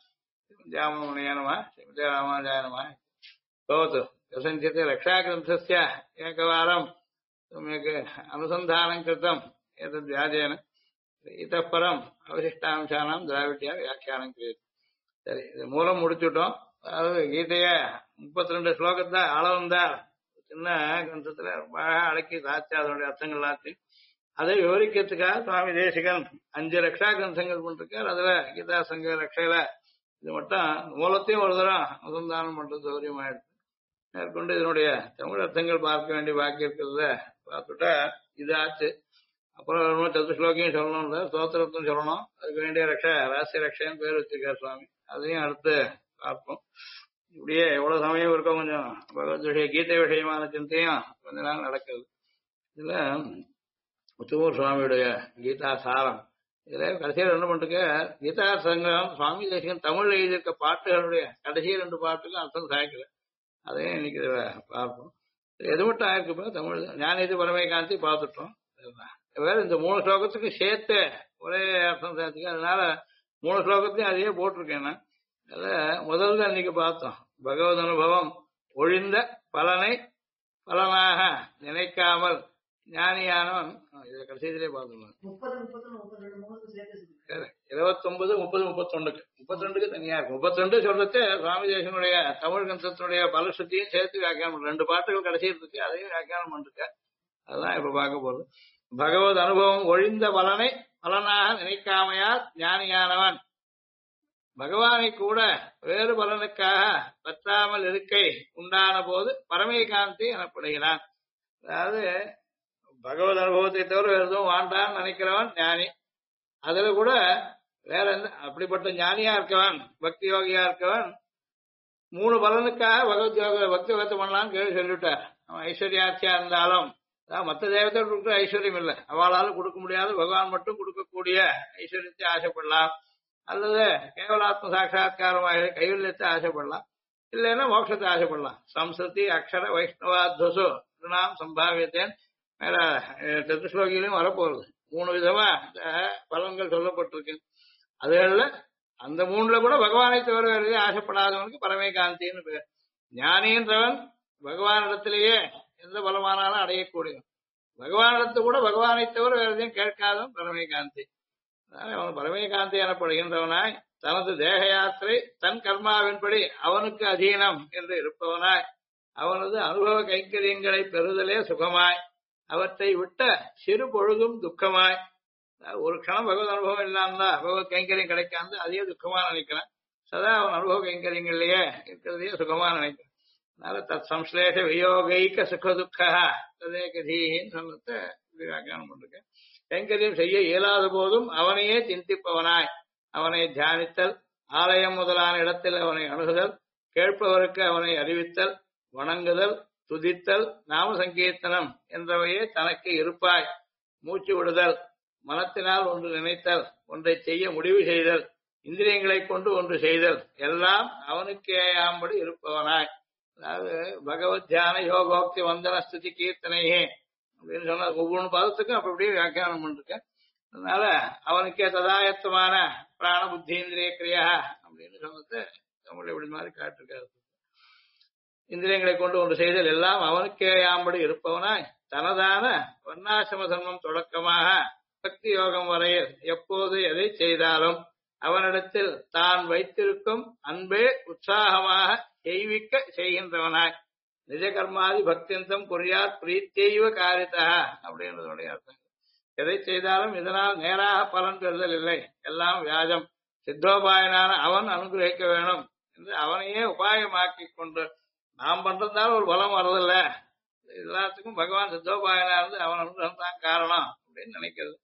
[SPEAKER 1] जाममुनये नमः श्रीमते रामानुजाय नमः भवतु कथञ्चित् रक्षाग्रन्थस्य एकवारं सम्यक् अनुसन्धानं कृतम् एतद्व्याजेन इतः परम् अवशिष्टांशानां द्राविड्या व्याख्यानं क्रियते சரி இது மூலம் முடிச்சுட்டோம் அதாவது கீதைய 32 ஸ்லோகத்தை அளவந்தார் சின்ன கிரந்தத்துல ரொம்ப அடக்கி சாட்சி அதனுடைய அர்த்தங்கள் எல்லாத்தையும் அதை விவரிக்கிறதுக்காக சுவாமி தேசிகன் 5 ரக்ஷா கிரந்தங்கள் பண்ணிருக்கார் அதுல கீதா சங்க ரக்ஷையில இது மட்டும் மூலத்தையும் ஒரு தரம் அனுசந்தானம் பண்றது சௌரியமாயிடுச்சு மேற்கொண்டு இதனுடைய தமிழ் அர்த்தங்கள் பார்க்க வேண்டிய பாக்கி இருக்கிறத பார்த்துட்டா இது ஆச்சு அப்புறம் சதுஸ்லோகியும் சொல்லணும் ஸ்தோத்திரத்தும் சொல்லணும் அதுக்கு வேண்டிய ரக்ஷா ரகசிய ரக்ஷன்னு பேர் வச்சிருக்காரு சுவாமி அதையும் அடுத்து பார்ப்போம் இப்படியே எவ்வளவு சமயம் இருக்கும் கொஞ்சம் பகவத் விஷய கீதை விஷயமான சிந்தையும் கொஞ்ச நாள் நடக்குது இதுல முத்துமூர் சுவாமியுடைய கீதா சாரம் இதுல கடைசியில் என்ன பண்ணிருக்க கீதா சங்கம் சுவாமி தேசிகன் தமிழ்ல எழுதியிருக்க பாட்டுகளுடைய கடைசி 2 பாட்டுக்கும் அர்த்தம் சாய்க்கல அதையும் இன்னைக்கு இதுல பார்ப்போம் எது மட்டும் ஆயிருக்குப்பா தமிழ் ஞானேதி பரமேகாந்தி பார்த்துட்டோம் வேற இந்த 3 ஸ்லோகத்துக்கு சேர்த்து ஒரே அர்த்தம் சேர்த்துக்க அதனால 3 ஸ்லோகத்தையும் அதையே போட்டிருக்கேன் நான் அதுல முதல்ல அன்னைக்கு பார்த்தோம் பகவத் அனுபவம் ஒழிந்த பலனை பலனாக நினைக்காமல் ஞானியானவன் இதை கடைசியிலே பார்த்தோம் 29, 30, 31க்கு தனியா இருக்கும் 32 சொல்றது சுவாமி தேசனுடைய தமிழ் கிரந்தத்தினுடைய பலசுத்தியும் சேர்த்து வியாக்கியானம் 2 பாட்டுகள் கடைசி இருக்கு அதையும் வியாக்கியானம் பண்ணிருக்க அதுதான் இப்ப பார்க்க போறது பகவத் அனுபவம் ஒழிந்த பலனை பலனாக நினைக்காமையால் ஞானியானவன் பகவானை கூட வேறு பலனுக்காக பற்றாமல் இருக்கை உண்டான போது பரமேகாந்தி எனப்படுகிறான் அதாவது பகவத் அனுபவத்தை தவிர வேறு எதுவும் வாண்டான்னு நினைக்கிறவன் ஞானி அதுல கூட வேற எந்த அப்படிப்பட்ட ஞானியா இருக்கவன் பக்தி யோகியா இருக்கவன் 3 பலனுக்காக பகவத் யோக பக்தி யோகத்தை பண்ணலாம்னு கேள்வி சொல்லிவிட்டார் அவன் ஐஸ்வர்யாட்சியா இருந்தாலும் மற்ற தேவதைகள் கொடுக்குற ஐஸ்வர்யம் இல்லை அவளால கொடுக்க முடியாது பகவான் மட்டும் கொடுக்கக்கூடிய ஐஸ்வர்யத்தை ஆசைப்படலாம் அல்லது கேவலாத்ம சாட்சா்காரமாக கைவல்யத்தை ஆசைப்படலாம் இல்லைன்னா மோட்சத்தை ஆசைப்படலாம் சம்ஸ்கிருதி அக்ஷர வைஷ்ணவாத்வசு நாம் சம்பாவியத்தேன் மேல சதுஸ்லோகியிலும் வரப்போறது 3 விதமா பலன்கள் சொல்லப்பட்டிருக்கு அதுல அந்த 3ல கூட பகவானை தவிர வேறு ஆசைப்படாதவனுக்கு பரமேகாந்தின்னு பேர் ஞானின்றவன் பகவானிடத்திலேயே எந்த பலமானாலும் அடையக்கூடிய பகவானிடத்து கூட பகவானை தவிர வேற எதையும் கேட்காதவன் பரமேகாந்தி அவன் பரமேகாந்தி எனப்படுகின்றவனாய் தனது தேக யாத்திரை தன் கர்மாவின்படி அவனுக்கு அதீனம் என்று இருப்பவனாய் அவனது அனுபவ கைங்கரியங்களை பெறுதலே சுகமாய் அவற்றை விட்ட சிறு பொழுதும் துக்கமாய் ஒரு க்ஷணம் பகவத் அனுபவம் இல்லாம பகவத் கைங்கரியம் கிடைக்காது அதையே துக்கமா நினைக்கிறான் சதா அவன் அனுபவ கைங்கரியங்கள்லயே இருக்கிறதையே சுகமா நினைக்கிறான் அதனால தத் சம்ஸ்லேஷ வியோகைக்க சுக துக்கா ததே கதீன்னு சொன்னதை வியாக்கியானம் பண்ணிருக்கேன் கைங்கரியம் செய்ய இயலாத போதும் அவனையே சிந்திப்பவனாய் அவனை தியானித்தல் ஆலயம் முதலான இடத்தில் அவனை அணுகுதல் கேட்பவருக்கு அவனை அறிவித்தல் வணங்குதல் துதித்தல் நாம சங்கீர்த்தனம் என்றவையே தனக்கு இருப்பாய் மூச்சு விடுதல் மனத்தினால் ஒன்று நினைத்தல் ஒன்றை செய்ய முடிவு செய்தல் இந்திரியங்களை கொண்டு ஒன்று செய்தல் எல்லாம் அவனுக்கேயாம்படி இருப்பவனாய் அதாவது பகவத் தியான யோகோக்தி வந்தன ஸ்துதி கீர்த்தனையே அப்படின்னு சொன்ன ஒவ்வொரு பதத்துக்கும் அப்ப அப்படியே வியாக்கியானம் பண்ணிருக்கேன் அதனால அவனுக்கே ததாயத்தமான பிராண புத்தீந்திரிய கிரியா அப்படின்னு சொன்னது தமிழ் இப்படி மாதிரி காட்டிருக்காரு. இந்திரியங்களை கொண்டு ஒன்று செய்தல் எல்லாம் அவனுக்கே யாம்படி இருப்பவனாய் தனதான வர்ணாசிரம தர்மம் தொடக்கமாக பக்தி யோகம் வரையில் எப்போது எதை செய்தாலும் அவனிடத்தில் தான் வைத்திருக்கும் அன்பே உற்சாகமாக செய்விக்க செய்கின்றவனாய் நிஜ கர்மாதி பக்தியந்தம் குறியார் பிரீத்தியைவ காரிதா அப்படின்றதுடைய அர்த்தம். எதை செய்தாலும் இதனால் நேராக பலன் பெறுதல் இல்லை, எல்லாம் வியாஜம். சித்தோபாயனான அவன் அனுகிரகிக்க வேணும் என்று அவனையே உபாயமாக்கி கொண்டு நாம் பண்றதால ஒரு பலம் வர்றதில்ல, எல்லாத்துக்கும் பகவான் சித்தோபாயனா இருந்து அவன் அனுகிரகம் தான் காரணம் அப்படின்னு நினைக்கிறது.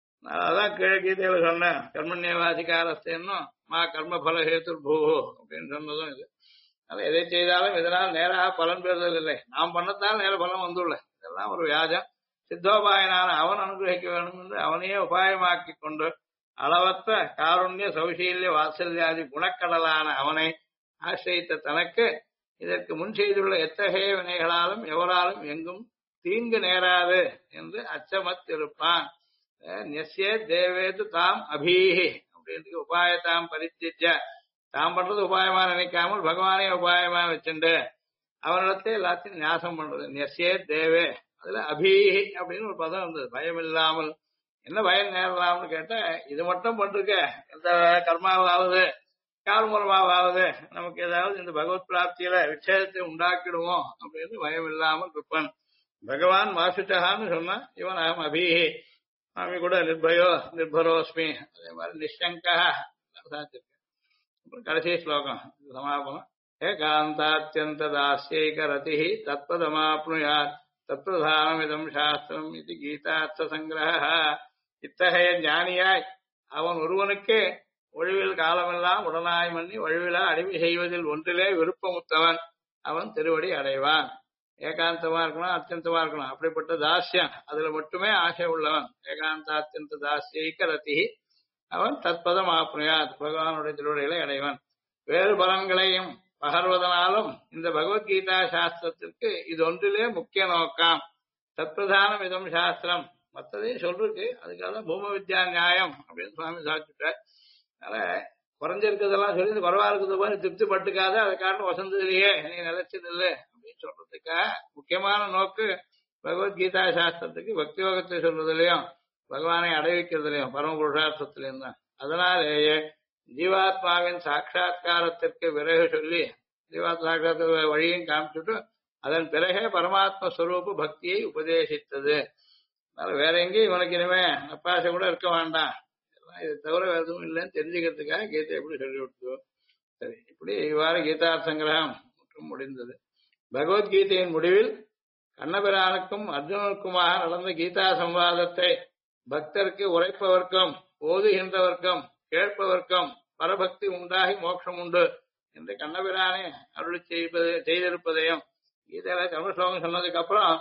[SPEAKER 1] அதான் கீழே கீதையில சொன்னேன், கர்மண்யவாதிகாரஸ்தேன்னும் மா கர்ம பல ஹேத்துர் பூ அப்படின்னு சொன்னதும் இது. அதனால எதை செய்தாலும் இதனால் நேராக பலன் பெறுதல் இல்லை, நாம் பண்ணத்தால் நேர பலம் வந்துள்ள, இதெல்லாம் ஒரு வியாஜம். சித்தோபாயனான அவன் அனுகிரகிக்க வேண்டும் என்று அவனையே உபாயமாக்கி கொண்டு அளவற்ற காருண்ய சௌசீல்ய வாத்சல்யாதி குணக்கடலான அவனை ஆசிரித்த தனக்கு இதற்கு முன் செய்துள்ள எத்தகைய வினைகளாலும் எவராலும் எங்கும் தீங்கு நேராது என்று அச்சமத்திருப்பான். நெஸ்யே தேவேது தாம் அபீஹி அப்படின்றது உபாயத்தாம் பரித்திய, தாம் பண்றது உபாயமா நினைக்காமல் பகவானே உபாயமா வச்சுண்டு அவனிடத்தை எல்லாத்தையும் நியாசம் பண்றது. நெஸ்யே தேவே அதுல அபீஹி அப்படின்னு ஒரு பதம் இருந்தது, பயம் இல்லாமல். என்ன பயம் நேரலாம்னு கேட்டா, இது மட்டும் பண்ருக்க எந்த கர்மாவாவது கால் மூலமாவது நமக்கு ஏதாவது இந்த பகவத் பிராப்தியில விட்சேதத்தை உண்டாக்கிடுவோம் அப்படின்னு பயம் இல்லாமல் இருப்பன். பகவான் வாசுச்சகான்னு சொன்னா இவன் அகம் அபீஹி, சுவாமி கூட நிர்பயோ நிர்பரோஸ்மி, அதே மாதிரி நிஷங்கா சாத்திருக்க. அப்புறம் கடைசி ஸ்லோகம் சமாபனம். ஏகாந்தாத்யந்த தாஸ்யைக ரதி தத்பதமாப்னுயாத் தத்பிரதானமிதம் சாஸ்திரம் இது கீதார்த்த சங்கிரஹ. இத்தகைய ஞானியாய் அவன் ஒருவனுக்கே ஒழிவில் காலமெல்லாம் உடனாய் மன்னி வழுவிலா அடிமை செய்வதில் ஒன்றிலே விருப்பமுத்தவன் அவன் திருவடி அடைவான். ஏகாந்தமா இருக்கணும், அத்தியந்தமா இருக்கணும், அப்படிப்பட்ட தாஸ்யம் அதுல மட்டுமே ஆசை உள்ளவன். ஏகாந்த அத்தியந்த தாஸ்யைக ரதி அவன் தத்பதம் ஆப்னுயாத் பகவானுடைய திருவடிகளை அடைவன். வேறு பலன்களையும் பகர்வதனாலும் இந்த பகவத்கீதா சாஸ்திரத்திற்கு இது ஒன்றிலே முக்கிய நோக்கம். தற்பிரதானம் இதம் சாஸ்திரம், மற்றதையும் சொல்றதுக்கு அதுக்காக பூம வித்யா நியாயம் அப்படின்னு சுவாமி சாதிச்சுட்டார். அதனால குறைஞ்சிருக்கிறதெல்லாம் சொல்லி குறைவா இருக்கிறது போது திருப்தி பட்டுக்காத, அதை காரணம் வசந்ததுலயே நீ நிலைச்சது இல்லை அப்படின்னு சொல்றதுக்கா முக்கியமான நோக்கு பகவத்கீதா சாஸ்திரத்துக்கு பக்தி யோகத்தை சொல்றதுலயும் பகவானை அடைவிக்கிறதுலயும் பரம புருஷார்த்தத்திலையும் தான். அதனாலேயே ஜீவாத்மாவின் சாட்சா்காரத்திற்கு விறகு சொல்லி ஜீவாத்மா சாட்சாத் வழியும் காமிச்சுட்டு அதன் பிறகே பரமாத்ம ஸ்வரூப பக்தியை உபதேசித்தது. அதனால வேற எங்கேயும் இவனுக்கு இனிமே நப்பாசை கூட இருக்க வேண்டாம், எல்லாம் இதை தவிர வேற எதுவும் இல்லைன்னு தெரிஞ்சுக்கிறதுக்காக கீதை எப்படி சொல்லி கொடுத்தோம். சரி, இப்படி இவ்வாறு கீதார்த்த சங்கிரகம் முடிந்தது. பகவத்கீதையின் முடிவில் கண்ணபிரானுக்கும் அர்ஜுனனுக்குமாக நடந்த கீதா சம்வாதத்தை பக்தருக்கு உரைப்பவர்க்கும் ஓதுகின்றவர்க்கும் கேட்பவர்க்கும் பரபக்தி உண்டாகி மோட்சம் உண்டு என்று கண்ணபிரானே அருளி செய்திருப்பதையும் கீதையில கர்மஸ்லோகம் சொன்னதுக்கு அப்புறம்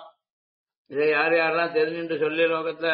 [SPEAKER 1] இதை யார் யாரெல்லாம் தெரிஞ்சுட்டு சொல்லி லோகத்துல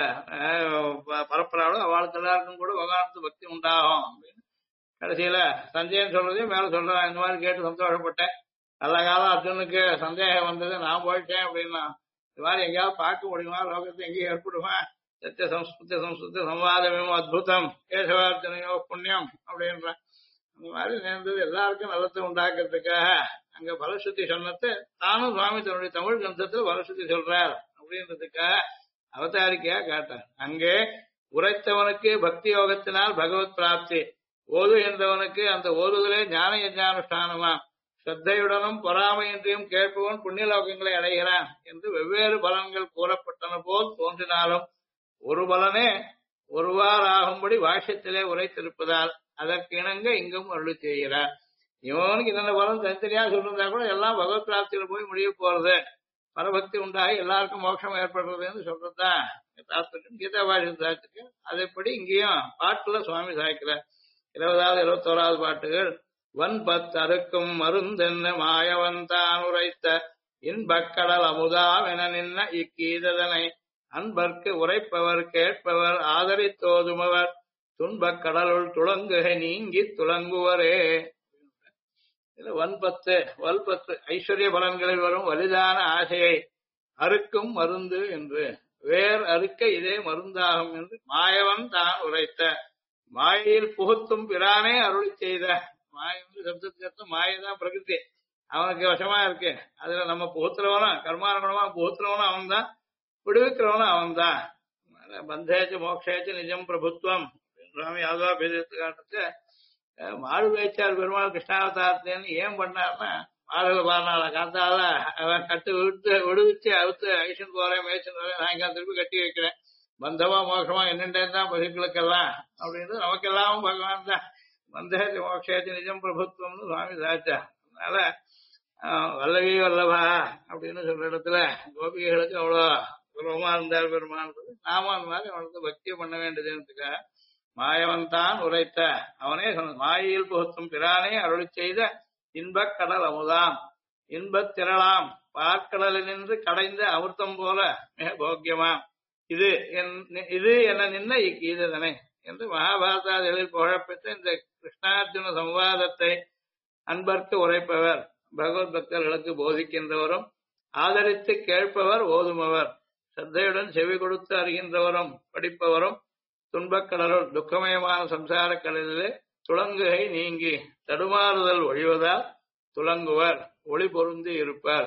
[SPEAKER 1] பரப்புறாளோ அவளுக்கு எல்லாருக்கும் கூட பகவானுக்கு பக்தி உண்டாகும் அப்படின்னு கடைசியில சஞ்சயன் சொல்றதையும் மேல சொல்றேன். இந்த மாதிரி கேட்டு சந்தோஷப்பட்டேன். நல்ல காலம் அர்ஜுனுக்கு சந்தேகம் வந்தது, நான் போயிட்டேன் அப்படின்னா இந்த மாதிரி எங்கேயாவது பார்க்க முடியுமா, லோகத்தை எங்கேயும் ஏற்படுமா, சத்திய சம்ஸ்கிருத சம்வாதமும் அத்புதம் கேசவார்த்தனையோ புண்ணியம் அப்படின்ற அந்த மாதிரி நேர்ந்தது எல்லாருக்கும் நல்லத்தை உண்டாக்குறதுக்காக அங்க பலஸ்ருதி சொன்னது தானும் சுவாமி தன்னுடைய தமிழ் கிரந்தத்தில் பலஸ்ருதி சொல்றார் அப்படின்றதுக்காக அவதாரிக்கையா காட்டார். அங்கே உரைத்தவனுக்கு பக்தி யோகத்தினால் பகவத் பிராப்தி, ஓதுகின்றவனுக்கு அந்த ஓதுதலே ஞான யஜ்ஞானுஷ்டானமா, ஸ்ரத்தையுடனும் பொறாமையின்றியும் கேட்பவன் புண்ணியலோகங்களை அடைகிறான் என்று வெவ்வேறு பலன்கள் கூறப்பட்டன போல் தோன்றினாலும் ஒரு பலனே ஒருவாறாகும்படி வாஷ்யத்திலே உரைத்திருப்பதால் அதற்கு இணங்க இங்கும் அருளி செய்கிறார். இவனுக்கு இந்த பலம் தனித்தனியா சொல்லிருந்தா கூட எல்லாம் பகவத் பிராப்தியில போய் முடிய போறது, பரபக்தி உண்டாகி எல்லாருக்கும் மோட்சம் ஏற்படுறதுன்னு சொல்றதுதான் கீதா பாஷத்துக்கு. அதைப்படி இங்கேயும் பாட்டுல சுவாமி சாய்க்கிறார். 20வது 21வது பாட்டுகள். வன்பத்தருக்கும் மருந்தென்ன மாயவன் தான் உரைத்த இன்பக்கடல் அமுதாவென நின்ன இக்கீததனை அன்பர்க்கு உரைப்பவர் கேட்பவர் ஆதரித்தோதுமவர் துன்பக் கடலுள் துளங்குகை நீங்கி துளங்குவரே. வன்பத்து வல்பத்து ஐஸ்வர்ய பலன்களில் வரும் வலிதான ஆசையை அறுக்கும் மருந்து என்று வேர் அறுக்க இதே மருந்தாகும் என்று மாயவன் தான் உரைத்த மாயையில் புகுத்தும் பிரானே அருளி செய்த மாயை சப்தத்துக்கு மாயைதான் பிரகிருதி அவனுக்கு வசமா இருக்கு அதுல நம்ம புகுத்துறவனும் கர்மானுகுணமா புகுத்துறவனும் அவன் தான் விடுவிக்கிறவனும் அவன் தான் பந்தேச்சு மோக்ஷேச்சு நிஜம் பிரபுத்துவம் சுவாமி யாதவா பேசிட்டு காட்டுச்சு மாடு பேச்சார் பெருமாள் கிருஷ்ணாவதாரத்தேன்னு ஏன் பண்ணாருன்னா மாடுகளை பாருனால காத்தால அவன் கட்டு விடுவிச்சு அவுத்து ஐஷன் போறேன் மேய்ச்சன் போறேன் சாயங்காலம் திருப்பி கட்டி வைக்கிறேன் பந்தமா மோட்சமா என்னென்ன தான் பசுக்களுக்கெல்லாம் அப்படின்னு நமக்கெல்லாம் பகவான் தான் பந்தேச்சு மோக்ஷேச்சு நிஜம் பிரபுத்துவம்னு சுவாமி சாச்சா அதனால வல்லவி வல்லபா அப்படின்னு சொல்ற இடத்துல கோபிகைகளுக்கு அவ்வளோ சுலபமா இருந்தார் பெருமான் நாம அந்த மாதிரி அவனுக்கு பக்தியை பண்ண வேண்டியதுக்காக மாயவன் தான் உரைத்த அவனே சொன்ன மாயையில் புகுத்தும் பிரானே அருளி செய்த இன்பக் கடல் அமுதாம் இன்பத் திரளாம் பார்க்கடலினின்று கடைந்த அமிர்தம் போல மிக போக்கியமாம் இது என நின்ன இக்கீதனை என்று மகாபாரதாதிகளில் புகழப்பெற்ற இந்த கிருஷ்ணார்ஜுன சம்வாதத்தை அன்பர்க்கு உரைப்பவர் பகவத் பக்தர்களுக்கு போதிக்கின்றவரும் ஆதரித்து கேட்பவர் ஓதுமவர் சத்தையுடன் செவி கொடுத்து அறிகின்றவரும் படிப்பவரும் துன்பக்கடலுள் துக்கமயமான சம்சார கடலிலே துளங்குகை நீங்கி தடுமாறுதல் ஒழிவதால் துலங்குவர் ஒளி பொருந்தி இருப்பார்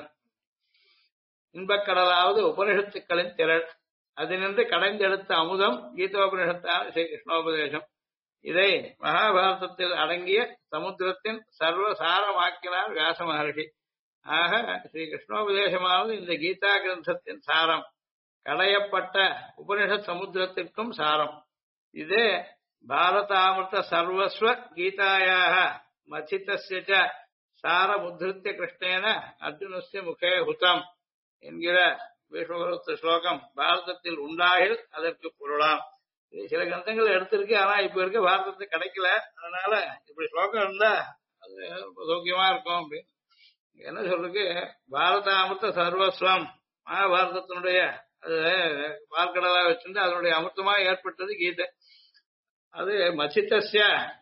[SPEAKER 1] இன்பக்கடலாவது உபனிஷத்துக்களின் திரள் அதினின்று கடைந்தெடுத்த அமுதம் கீதோபனிஷத்தான ஸ்ரீ கிருஷ்ணோபதேசம் இதை மகாபாரதத்தில் அடங்கிய சமுத்திரத்தின் சர்வசாரமாக்கினார் வியாச மகர்ஷி ஆக ஸ்ரீ கிருஷ்ணோபதேசமானது இந்த கீதா கிரந்தத்தின் சாரம் கடையப்பட்ட உபனிஷத் சமுத்திரத்திற்கும் சாரம் இதே பாரதாமிருத சர்வஸ்வ கீதாயாக மதிதஸ்ய சாரமுத்ருத்திய கிருஷ்ணேன அர்ஜுனஸ்ய முகே ஹுதம் என்கிற விஷ்ணுபுரத்து ஸ்லோகம் பாரதத்தில் உண்டாகில் அதற்கு பொருளாம் சில கிரந்தங்கள் எடுத்திருக்கு ஆனா இப்ப இருக்க பாரதத்தை கிடைக்கல அதனால இப்படி ஸ்லோகம் இருந்தா அது சௌக்கியமா இருக்கும் அப்படின்னு என்ன சொல்றதுக்கு பாரதாமிருத சர்வஸ்வம் மகாபாரதத்தினுடைய அது பார்க்கடலா வச்சிருந்து அதனுடைய அமிர்தமா ஏற்பட்டது கீதை அது மசித்தஸ்ய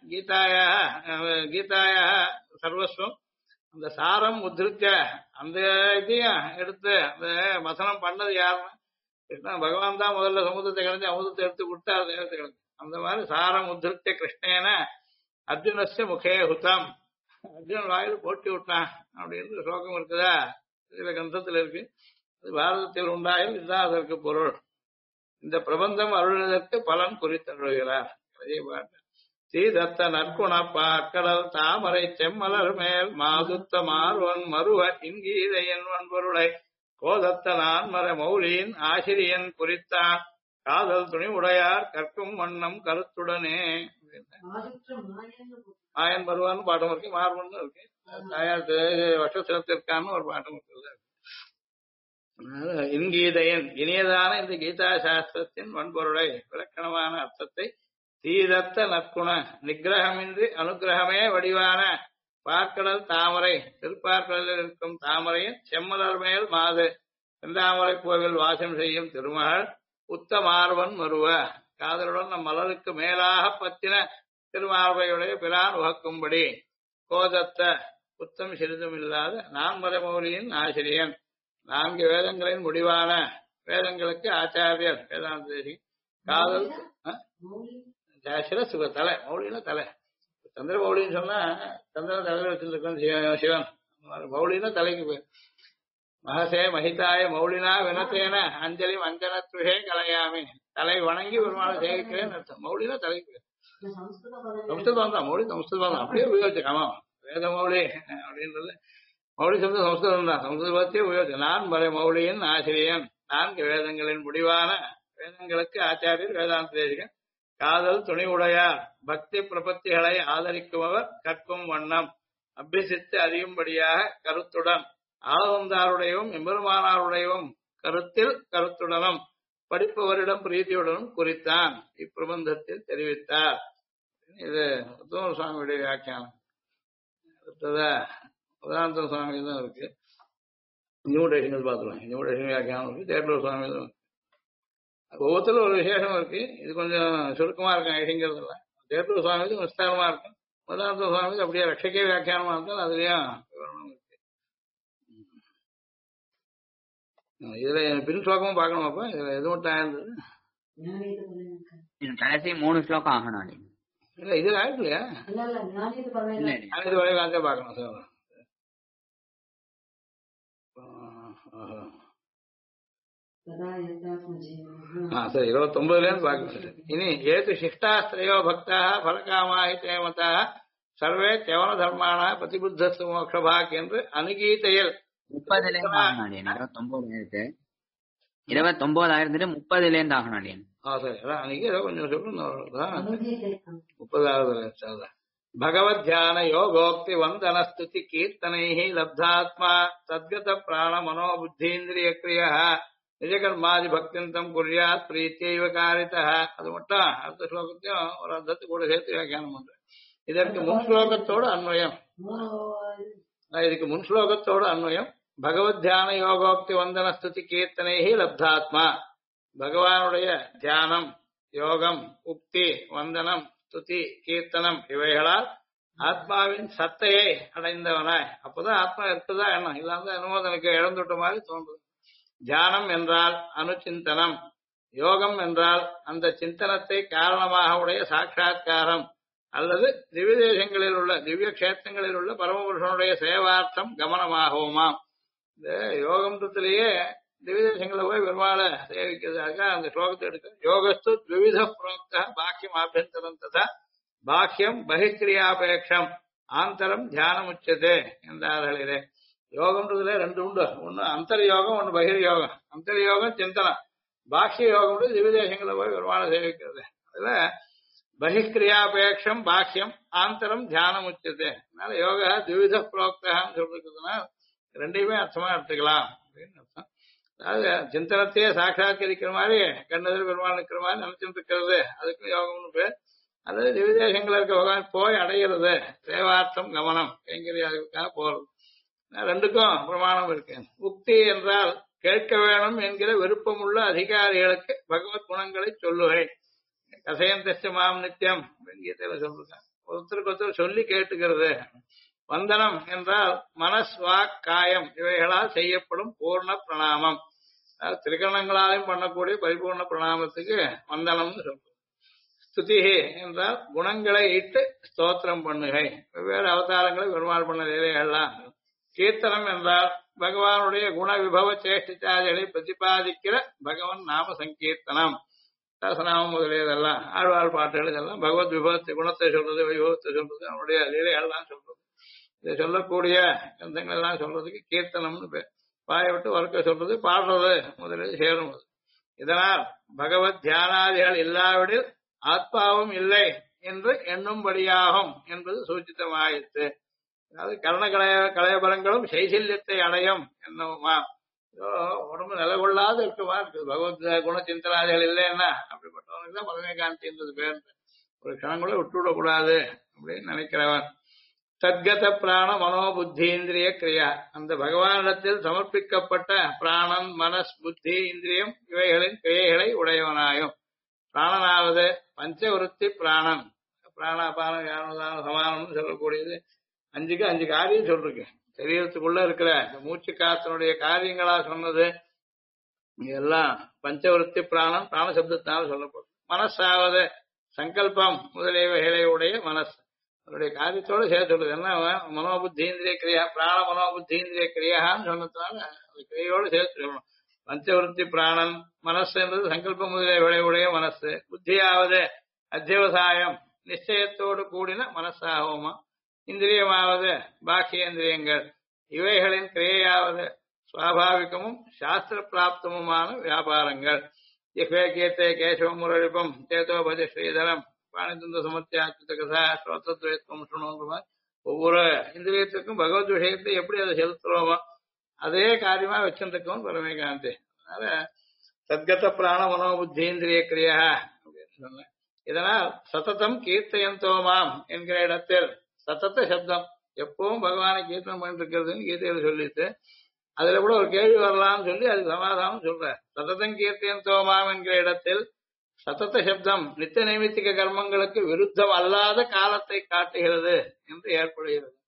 [SPEAKER 1] கீதாயா சர்வஸ்வம் அந்த சாரம் உத்ருத்திய அந்த இதையும் எடுத்து அந்த மசனம் பண்ணது யாருன்னா கிருஷ்ணா பகவான் தான் முதல்ல சமுதிரத்தை கலைஞ்சு அமுதத்தை எடுத்து கொடுத்தா அதை எடுத்து கிடந்து அந்த மாதிரி சாரம் உத்ருத்திய கிருஷ்ணேன அர்ஜுனஸ்ய முகே ஹுதம் அர்ஜுனன் வாயில் போட்டி விட்டான் அப்படின்னு ஸ்லோகம் இருக்குதா சில கிரந்தத்தில் இருக்கு அது பாரதத்தில் உண்டாயும் இதுதான் அதற்கு பொருள் இந்த பிரபந்தம் அருள்வதற்கு பலன் குறித்தருள்கிறார் ஸ்ரீதத்த நற்குண பாக்கடல் தாமரை செம்மலர் மேல் மாதுத்த மார்வன் மருவ இங்கீதையன் வன்பொருளை கோதத்த நான்மர மௌலியின் ஆசிரியன் குறித்தான் காதல் துணி உடையார் கற்கும் வண்ணம் கருத்துடனே மாயன் மருவான்னு பாட்டம் இருக்கு மார்வன் இருக்கு தாயார் வருஷத்திற்கான ஒரு பாட்டம் இருக்கு இன்கீதையன் இனியதான இந்த கீதா சாஸ்திரத்தின் வன்பொருளை விலக்கணமான அர்த்தத்தை தீதத்த நற்குண நிகிரகமின்றி அனுகிரகமே வடிவான பார்க்கடல் தாமரை திருப்பார்க்கடலில் இருக்கும் தாமரையின் செம்மலர் மேல் மாது செந்தாமரை கோவில் வாசம் செய்யும் திருமகள் உத்தமார்வன் மருவ காதலுடன் நம் மலருக்கு மேலாக பத்தின திருமார்பையுடைய பிரான் உகக்கும்படி கோதத்த புத்தம் சிறிதும் இல்லாத நான்மறை மௌலியின் ஆசிரியன் 4 வேதங்களின் முடிவான வேதங்களுக்கு ஆச்சாரியர் வேதாந்த காதல் சிரசுக தலை மௌலினா தலை சந்திர மௌலின்னு சொன்னா சந்திரன் தலைவர் வச்சிருக்கோம் சிவன் மௌலினா தலைக்கு பேர் மகசே மகிதாய மௌலினா வினத்தேன அஞ்சலி அஞ்சனத்துகே கலையாமி தலை வணங்கி பெருமாளை சேவிக்கிறேன்னு அர்த்தம் மௌலினா தலைக்கு பேர் சம்ஸ்கிருதம் தான் மௌலி சம்ஸ்கிருதம் தான் அப்படியே உபயோகிச்சுக்காம வேத மௌலி அப்படின்றது மௌலி சப்தம் சம்ஸ்கிருதம் தான் சம்ஸ்கிருதத்தையே உபயோகிச்சு நான் மறை மௌலியின் ஆசிரியன் 4 வேதங்களின் முடிவான வேதங்களுக்கு ஆச்சாரியர் வேதாந்த தேசிகன் காதல் துணி உடையார் பக்தி பிரபத்திகளை ஆதரிக்குபவர் கற்கும் வண்ணம் அபியசித்து அறியும்படியாக கருத்துடன் ஆளவந்தாருடையவும் எம்பெருமானாருடையவும் கருத்தில் கருத்துடனும் படிப்பவரிடம் பிரீதியுடனும் குறித்தான் இப்பிரபந்தத்தில் தெரிவித்தார் இது உத்தம சுவாமியுடைய வியாக்கியானம் உதாரண சுவாமி தான் இருக்கு நியூ டேஷன்கள் பார்த்துருவாங்க நியூ டேஷன் வியாக்கியானம் இருக்கு தேர்லூர் சுவாமி தான் ஒவ்வொருத்தரும் ஒரு விசேஷம் இருக்கு இது கொஞ்சம் சுருக்கமா இருக்கும் ஐடிங்கிறதுல தேர்லூர் சுவாமி விஸ்தாரமா இருக்கும் உதாரண சுவாமி அப்படியே ரட்சக்கே வியாக்கியானமா இருந்தாலும் அதுலயும் விவரணம் இருக்கு இதுல பின் ஸ்லோகமும் பார்க்கணுமாப்பா? இதுல எது மட்டும் ஆயிருந்தது?
[SPEAKER 2] கடைசி 3 ஸ்லோகம் ஆகணும்.
[SPEAKER 1] இல்ல இதுல ஆயிட்டு இல்லையா? இது வரை காந்தே பார்க்கணும் சார். சரி 29 பார்க்கணும். இனி ஏது சிஷ்டாஸ்திரையோ பக்தா பலகாமாஹிதே மதா சர்வே கேவல தர்மான பிரதிபுத்தஸ்து மோக்ஷபாக் என்று அனுகீதையில்
[SPEAKER 2] 29 ஆயிரத்து 30 ஆகணும்.
[SPEAKER 1] சரி அதான் அன்னைக்கு ஏதோ கொஞ்சம் சொல்லணும். 30வது பகவத் தியான யோகோக்தி வந்தனஸ்துதி கீர்த்தனைஹி லப்தாத்மா தத்கத பிராண மனோபுத்தீந்திரிய கிரியா நிஜகர்மாதி பக்திந்தம் குறியாத் பிரீத்தியைவ காரிதா. அது மட்டும் அடுத்த ஸ்லோகத்தையும் ஒரு அர்த்தத்தை கூட சேர்த்து வியாக்கியானம் பண்றேன். இதற்கு முன் ஸ்லோகத்தோடு அன்வயம். இதுக்கு முன் ஸ்லோகத்தோடு அன்வயம். பகவத் தியான யோகோக்தி வந்தன ஸ்துதி கீர்த்தனைஹி லப்தாத்மா. பகவானுடைய தியானம், யோகம், உக்தி, வந்தனம், ஸ்துதி, கீர்த்தனம் இவைகளால் ஆத்மாவின் சத்தையை அடைந்தவனாய். அப்பதான் ஆத்மா இருக்குதா எண்ணம் இல்லாம அனுமோதனுக்கு இழந்துட்ட மாதிரி தோன்றுது. தியானம் என்றால் அனுச்சிந்தனம், யோகம் என்றால் அந்த சிந்தனத்தை காரணமாக உடைய சாட்சா்காரம் அல்லது திவ்ய தேசங்களில் உள்ள திவ்ய கஷேத்திரங்களில் உள்ள பரமபுருஷனுடைய சேவார்த்தம் கமனமாகவுமாம். இந்த யோகம்ன்றத்திலேயே திவ்ய தேசங்களை போய் பெருமாளை சேவிக்கிறதாக அந்த ஸ்லோகத்தை எடுக்க. யோகஸ்து த்விவித புரோக்த பாக்கியம் ஆபியந்தரம் ததா பாக்கியம் பகிஷ்கிரியாபேட்சம் ஆந்தரம் தியானம் உச்சதே என்றார்களே. யோகம்ன்றதுல ரெண்டு உண்டு. ஒன்னு அந்தர் யோகம், ஒன்னு பகிர் யோகம். அந்தர் யோகம் சிந்தனம், பாக்கிய யோகம் திவ்ய தேசங்களை போய் பெருமாளை சேவிக்கிறது. அதுல பகிஷ்கிரியாபேட்சம் பாக்கியம் ஆந்தரம் தியானம் உச்சதே. அதனால யோகா த்விவித புரோக்தான்னு சொல்றதுன்னா ரெண்டையுமே அர்த்தமா எடுத்துக்கலாம் அப்படின்னு அர்த்தம். அதாவது சிந்தனத்தையே சாட்சாத்கரிக்கிற மாதிரி கண்ணதில் பெருமாள் இருக்கிற மாதிரி நினைச்சுட்டு இருக்கிறது, அதுக்கு யோகம்னு பேர். அதாவது திவ்ய தேசங்கள் இருக்க பகவான் போய் அடைகிறது, சேவார்த்தம் கவனம் கைங்கரியாவுக்காக போறது. ரெண்டுக்கும் பிரமாணம் இருக்கு. உக்தி என்றால் கேட்க வேணும் என்கிற விருப்பமுள்ள அதிகாரிகளுக்கு பகவத் குணங்களை சொல்லுகை. கசயந்தஸ்ய மாம் நித்தியம் கீதையில சொல்றாங்க. ஒருத்தருக்கு ஒருத்தர் சொல்லி கேட்டுக்கிறது. வந்தனம் என்றால் மனஸ் வாக் காயம் இவைகளால் செய்யப்படும் பூர்ண பிரணாமம். திரிகரணங்களாலையும் பண்ணக்கூடிய பரிபூர்ண பிரணாமத்துக்கு வந்தனம்னு சொல்றோம். ஸ்துதி என்றால் குணங்களை இட்டு ஸ்தோத்திரம் பண்ணுகை, வெவ்வேறு அவதாரங்களை பெருமாள் பண்ண லீலைகள்லாம். கீர்த்தனம் என்றால் பகவானுடைய குண விபவ சேஷ்டிச்சாதிகளை பிரதிபாதிக்கிற பகவான் நாம சங்கீர்த்தனம், தாசநாமம் முதலியதெல்லாம் ஆழ்வார் பாட்டுகள் இதெல்லாம் பகவத் விபவத்தை குணத்தை சொல்றது, வைபவத்தை சொல்றது, அவனுடைய லீலைகள்லாம் சொல்றது. இதை சொல்லக்கூடிய கிரந்தங்கள் எல்லாம் சொல்றதுக்கு கீர்த்தனம்னு பேர். வாயை விட்டு வர்க்க சொல்றது, பாடுறது முதலில் சேரும். இதனால் பகவத் தியானாதிகள் இல்லாவிடில் ஆத்மாவும் இல்லை என்று எண்ணும்படியாகும் என்பது சூச்சிதமாயிற்று. அதாவது கரண கலையபரங்களும் சைசல்யத்தை அடையும் என்னவுமா. உடம்பு நிலை கொள்ளாத இருக்குமா இருக்குது. பகவத் குணச்சிந்தனாதிகள் இல்லைன்னா அப்படிப்பட்டவனுக்கு தான் பரமேகாந்தி என்றது பேர். ஒரு கணம் கூட விட்டுவிடக்கூடாது அப்படின்னு நினைக்கிறவன். சத்கத பிராண மனோபுத்தி இந்திரிய கிரியா. அந்த பகவானிடத்தில் சமர்ப்பிக்கப்பட்ட பிராணன், மனஸ், புத்தி, இந்திரியம் இவைகளின் கிரியைகளை உடையவனாயும். பிராணனாவது பஞ்சவருத்தி பிராணன், பிராணாபான ஞானதான சமானம்னு சொல்லக்கூடியது. 5 காரியம் சொல்றேன். சரீரத்துக்குள்ள இருக்கிற மூச்சு காத்தினுடைய காரியங்களா சொன்னது எல்லாம் பஞ்சவருத்தி பிராணன் பிராண சப்தத்தினால சொல்லப்படும். மனசாவது சங்கல்பம் முதலியவைகளை உடைய மனசு அதனுடைய காரியத்தோடு சேர்த்து சொல்றது. என்ன மனோபுத்தி இந்திரிய கிரியா, பிராண மனோபுத்தி இந்திரிய கிரியான்னு சொன்னதுனால அந்த கிரியோடு சேர்த்து சொல்லணும். பஞ்சவருத்தி பிராணன், மனசு என்பது சங்கல்பம் முதலிய உடைய மனசு. புத்தியாவது அத்தியவசாயம் நிச்சயத்தோடு கூடின மனசாகவுமா. இந்திரியமாவது பாக்கியேந்திரியங்கள் இவைகளின் கிரியையாவது சுவாபாவிகமும் சாஸ்திர பிராப்தமுமான வியாபாரங்கள். ஜிஹ்வே கீர்த்தே கேசவம் முரளிப்பம் சேதோ பஜ ஸ்ரீதரம் பாணிதுந்த சமத்தியாச்சித்த கதா ஸ்ரோத்தத்வேத்வம் சுணுங்கிற ஒவ்வொரு இந்திரியத்துக்கும் பகவத் விஷயத்தை எப்படி அதை செலுத்துறோமோ அதே காரியமா வச்சுருக்கோம் பரமேகாந்தி. அதனால சத்கத பிராண மனோபுத்தீந்திரிய கிரியா அப்படின்னு சொன்னேன். இதனால் சததம் கீர்த்தயந்தோமாம் என்கிற இடத்தில் சத்தத்த சப்தம் எப்பவும் பகவானை கீர்த்தனம் பண்ணிட்டு இருக்கிறதுன்னு கீதையில சொல்லிட்டு அதுல கூட ஒரு கேள்வி வரலாம்னு சொல்லி அதுக்கு சமாதானம் சொல்ற. சததம் கீர்த்தயந்தோமாம் என்கிற இடத்தில் சத்தத்த சப்தம் நித்திய நைமித்திக கர்மங்களுக்கு விருத்தம் அல்லாத காலத்தை காட்டுகிறது என்று ஏற்படுகிறது.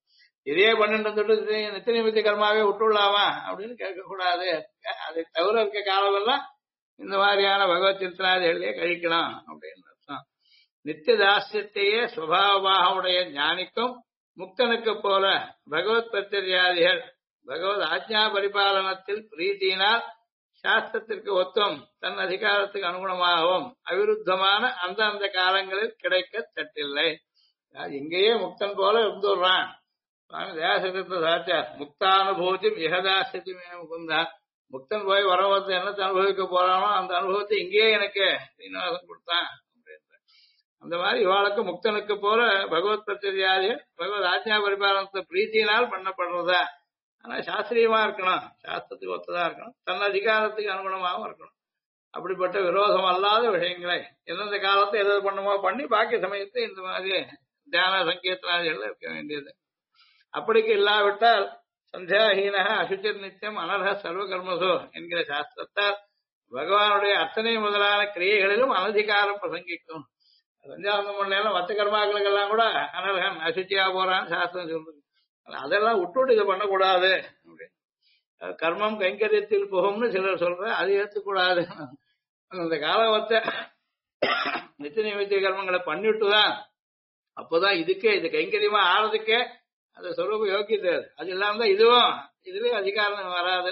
[SPEAKER 1] இதே பண்ணிட்டு வந்துட்டு நித்திய நிமித்தி கர்மாவே விட்டுள்ளாமா அப்படின்னு கேட்கக்கூடாது. அதை தவிர இருக்க காலமெல்லாம் இந்த மாதிரியான பகவத் சிந்தனாதிகளே கழிக்கணும் அப்படின்னு அர்த்தம். நித்திய தாஸ்யத்தையே சுபாவமாக உடைய ஞானிக்கும் முக்தனுக்கு போல பகவத் பிரத்யாதிகள் பகவத் ஆஜ்ஞா பரிபாலனத்தில் பிரீத்தியினால் சாஸ்திரத்திற்கு ஒத்தும் தன் அதிகாரத்துக்கு அனுகுணமாகவும் அவிருத்தமான அந்த காலங்களில் கிடைக்க தட்டில்லை. இங்கேயே முக்தன் போல இருந்துடுறான். தேசத்தை சாச்சார் முக்தானுபூதி மிகதாசத்தி முகுந்தான். முக்தன் போய் வரவத்து என்னத்தை அனுபவிக்க போறானோ அந்த அனுபவத்தை இங்கேயே எனக்கு சீனிவாசன் கொடுத்தான். அந்த மாதிரி இவாளுக்கு முக்தனுக்கு போல பகவத் பிரத்யாதிகள் பகவத் ஆஜ்ஞா பரிபாலனத்தை பிரீத்தியினால் பண்ணப்படுறதா. ஆனா சாஸ்திரியமா இருக்கணும், சாஸ்திரத்துக்கு ஒத்ததா இருக்கணும், தன் அதிகாரத்துக்கு அனுகுணமாகவும் இருக்கணும். அப்படிப்பட்ட விரோதம் அல்லாத விஷயங்களை எந்தெந்த காலத்தை எதாவது பண்ணுமோ பண்ணி பாக்கி சமயத்தை இந்த மாதிரி தியான சங்கீர்த்தனாதிகள் இருக்க வேண்டியது. அப்படிக்கு இல்லாவிட்டால் சந்தியாஹீன அசுச்சிர் நித்தியம் அனர்ஹ சர்வகர்மசோ என்கிற சாஸ்திரத்தால் பகவானுடைய அத்தனை முதலான கிரியைகளிலும் அனதிகாரம் பிரசங்கிக்கும். சந்தியாவந்தம் பண்ணலாம் மற்ற கர்மாக்களுக்கெல்லாம் கூட அனர்ஹன் அசுச்சியா போறான்னு சாஸ்திரம் சொல்லுது. அதெல்லாம் விட்டுவிட்டு இதை பண்ணக்கூடாது. கர்மம் கைங்கரியத்தில் போகும்னு சிலர் சொல்ற, அது ஏற்றுக்கூடாது. அந்த காலவத்தை நித்திய நிமித்திய கர்மங்களை பண்ணிட்டுதான் அப்போதான் இதுக்கே இது கைங்கரியமா ஆறதுக்கே அந்த சொரூப யோக்கியது. அது இல்லாம தான் இதுவே அதிகாரம் வராது.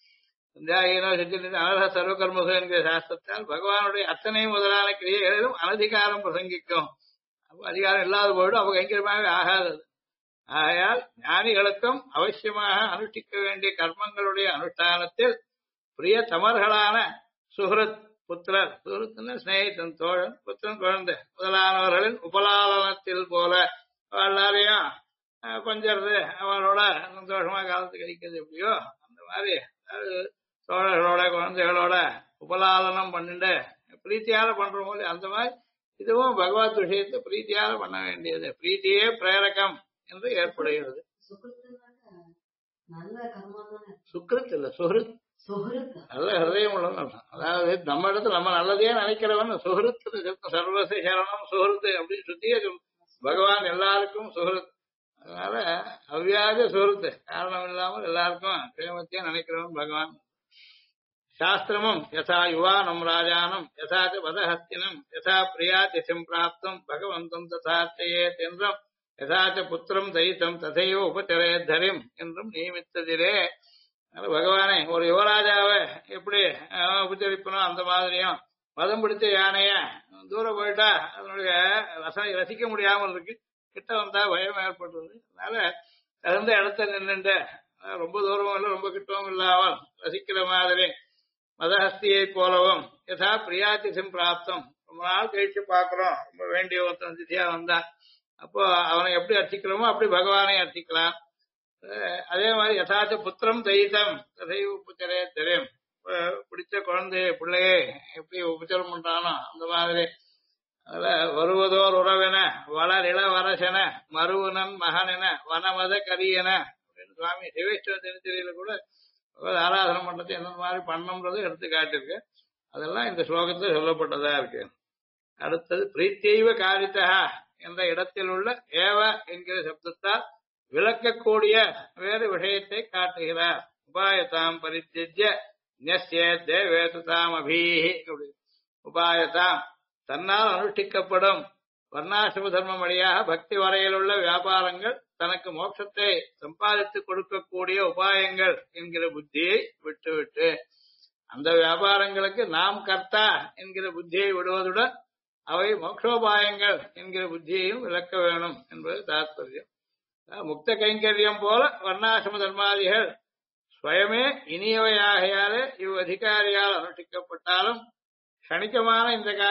[SPEAKER 1] அனர்ஹ சர்வகர்மசோ என்கிற சாஸ்திரத்தால் பகவானுடைய அத்தனை முதலான கிரியைகளிலும் அனதிகாரம் பிரசங்கிக்கும். அப்போ அதிகாரம் இல்லாத போயிடும், அப்போ கைங்கரியமாகவே ஆகாது. ஆகையால் ஞானிகளுக்கும் அவசியமாக அனுஷ்டிக்க வேண்டிய கர்மங்களுடைய அனுஷ்டானத்தில் பிரிய தமர்களான சுஹ்ருத் புத்திரர், சுஹ்ருத்னா ஸ்நேகிதன் தோழன், புத்திரன் குழந்தை முதலானவர்களின் உபலாலனத்தில் போல எல்லாரையும் பஞ்சறது அவளோட சந்தோஷமா காலத்து கழிக்கிறது எப்படியோ அந்த மாதிரி தோழர்களோட குழந்தைகளோட உபலாலனம் பண்ணிட்டு பிரீத்தியால பண்ற போது அந்த மாதிரி இதுவும் பகவத் விஷயத்தை பிரீத்தியால பண்ண வேண்டியது. பிரீத்தியே பிரேரகம் என்று ஏற்படுகிறது. சுக்ருத் இல்ல சுஹ்ருத், நல்ல ஹிருதயம் உள்ளவன். அதாவது நம்ம இடத்துல நம்ம நல்லதே நினைக்கிறவன் சுஹ்ருத். சர்வச சரணம் சுஹ்ருத் அப்படின்னு சுத்தியே பகவான் எல்லாருக்கும் சுஹ்ருத். அதனால அவ்வியாக சுஹ்ருத், காரணம் இல்லாமல் எல்லாருக்கும் பிரேமத்தையே நினைக்கிறவன் பகவான். சாஸ்திரமும் யதா யுவானம் ராஜானம் யதாச்ச வதஹஸ்தினம் யதா பிரியாதிசிம் பிராப்தம் பகவந்தம் ததார்த்தையேத் என்றும் யதாச்ச புத்திரம் தயித்தம் ததையோ உபச்சரேத்தரிம் என்றும் நியமித்ததிலே பகவானே ஒரு யுவராஜாவை எப்படி உபச்சரிப்பனோ அந்த மாதிரியும் மதம் பிடிச்ச யானைய தூரம் போயிட்டா அதனுடைய ரசிக்க முடியாமல் இருக்கு, கிட்ட வந்தா பயம் ஏற்படுறது. அதனால தகுந்த இடத்துல நின்றுட்டு ரொம்ப தூரமும் இல்லை ரொம்ப கிட்டவும் இல்லாமல் ரசிக்கிற மாதிரி மதஹஸ்தியை போலவும் யதா பிரியாதிசிம் பிராப்தம் ரொம்ப நாள் கழிச்சு பாக்குறோம், ரொம்ப வேண்டிய ஒருத்தன் திசையா வந்தா அப்போ அவனை எப்படி அர்ச்சிக்கிறோமோ அப்படி பகவானை அர்ச்சிக்கலாம். அதே மாதிரி யதாச்ச புத்திரம் தயிதம் ததைவ உபச்சரே தெரியும், பிடிச்ச குழந்தைய பிள்ளையே எப்படி உபச்சாரம் பண்றானோ அந்த மாதிரி. அதுல வருவதோர் உறவென வளர் இளவரசென மருவனன் மகனென வனமத கரியன அப்படின்னு சுவாமி சிவேஸ்வர தினச்சரியில கூட ஆராதனை பண்றது எந்த மாதிரி பண்ணணும்ன்றது எடுத்து காட்டிருக்கு. அதெல்லாம் இந்த ஸ்லோகத்துல சொல்லப்பட்டதா இருக்கு. அடுத்தது பிரீத்தெய்வ காரித்தா என்ற இடத்தில் உள்ள ஏவ என்கிற சப்தத்தால் விளக்கக்கூடிய வேறு விஷயத்தை காட்டுகிறார். உபாயதாம் பரித்தியஜ்ய ஞஸ்யேத்தே வேததாம் அபீஹி. உபாயதாம் தன்னால் அனுஷ்டிக்கப்படும் வர்ணாசிரம தர்மம் வழியாக பக்தி வரையில் உள்ள வியாபாரங்கள் தனக்கு மோட்சத்தை சம்பாதித்து கொடுக்கக்கூடிய உபாயங்கள் என்கிற புத்தியை விட்டுவிட்டு அந்த வியாபாரங்களுக்கு நாம் கர்த்தா என்கிற புத்தியை விடுவதுடன் அவை மோட்சோபாயங்கள் என்கிற புத்தியையும் விளக்க வேணும் என்பது தாத்பரியம். முக்த கைங்கரியம் போல வர்ணாசிரம தர்மாதிகள் ஸ்வயமே இனியவையாகையாலே இவ் அதிகாரியால் அனுஷ்டிக்கப்பட்டாலும் கணிக்கமான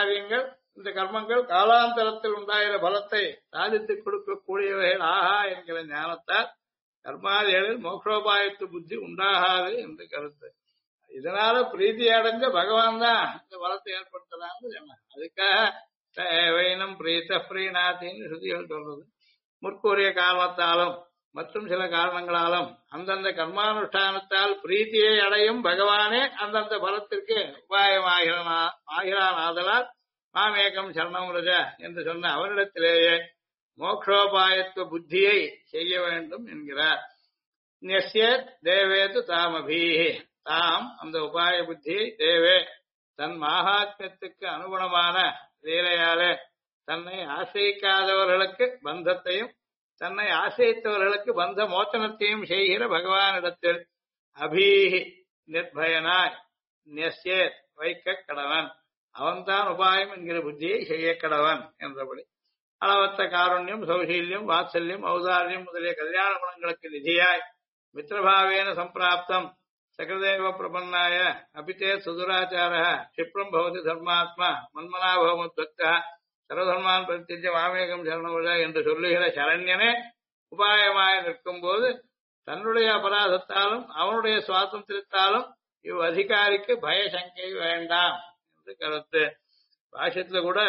[SPEAKER 1] இந்த கர்மங்கள் காலாந்தரத்தில் உண்டாகிற பலத்தை சாதித்துக் கொடுக்கக்கூடியவைகள் ஆகா என்கிற ஞானத்தால் கர்மாதிகளில் மோட்சோபாயத்து புத்தி உண்டாகாது என்று கருத்து. இதனால பிரீதி அடைஞ்ச பகவான் தான் இந்த பலத்தை ஏற்படுத்தலாம்னு சொன்னார். அதுக்காக வைனம் பிரீத்த பிரீநாத்தின்னு ஸ்ருதிகள் சொல்றது. முற்கூறிய காரணத்தாலும் மற்றும் சில காரணங்களாலும் அந்தந்த கர்மானுஷ்டானத்தால் பிரீத்தியை அடையும் பகவானே அந்தந்த பலத்திற்கு உபாயமாகிறான். ஆதலால் மாமேகம் சரணம் ரஜ என்று சொன்ன அவரிடத்திலேயே மோக்ஷோபாயத்துவ புத்தியை செய்ய வேண்டும் என்கிறார். நியஸ்யத் தேவேது தாமபீஹி, தாம் அந்த உபாய புத்தியை தேவே தன் மாகாத்மியத்துக்கு அனுகுணமான லீலையாலே தன்னை ஆசிரியிக்காதவர்களுக்கு பந்தத்தையும் தன்னை ஆசிரித்தவர்களுக்கு பந்த மோச்சனத்தையும் செய்கிற பகவானிடத்தில் அபீஹி நிர்பயனாய் நியஸ்யேத் வைக்க கடவன், அவன்தான் உபாயம் என்கிற புத்தியை செய்ய கடவன் என்றபடி அளவற்ற காருண்யம், சௌசீல்யம், வாத்சல்யம், ஔதாரியம் முதலிய கல்யாண குணங்களுக்கு நிதியாய் மித்திரபாவேன சம்பிராப்தம் சகதேவ பிரபன்னாய அபிதே சுதுராச்சார கஷிப்ரம் பவதி தர்மாத்மா மன்மனா பவமுத்வக்தா சர்வதர்மான் பிரத்யஜ மாமேகம் சரணவஜ என்று சொல்லுகிற சரண்யனே உபாயமாய் நிற்கும் போது தன்னுடைய அபராதத்தாலும் அவனுடைய சுவாதந்திரத்தாலும் இவ் அதிகாரிக்கு பயசங்கை வேண்டாம் என்று கருத்து. பாஷ்யத்துல கூட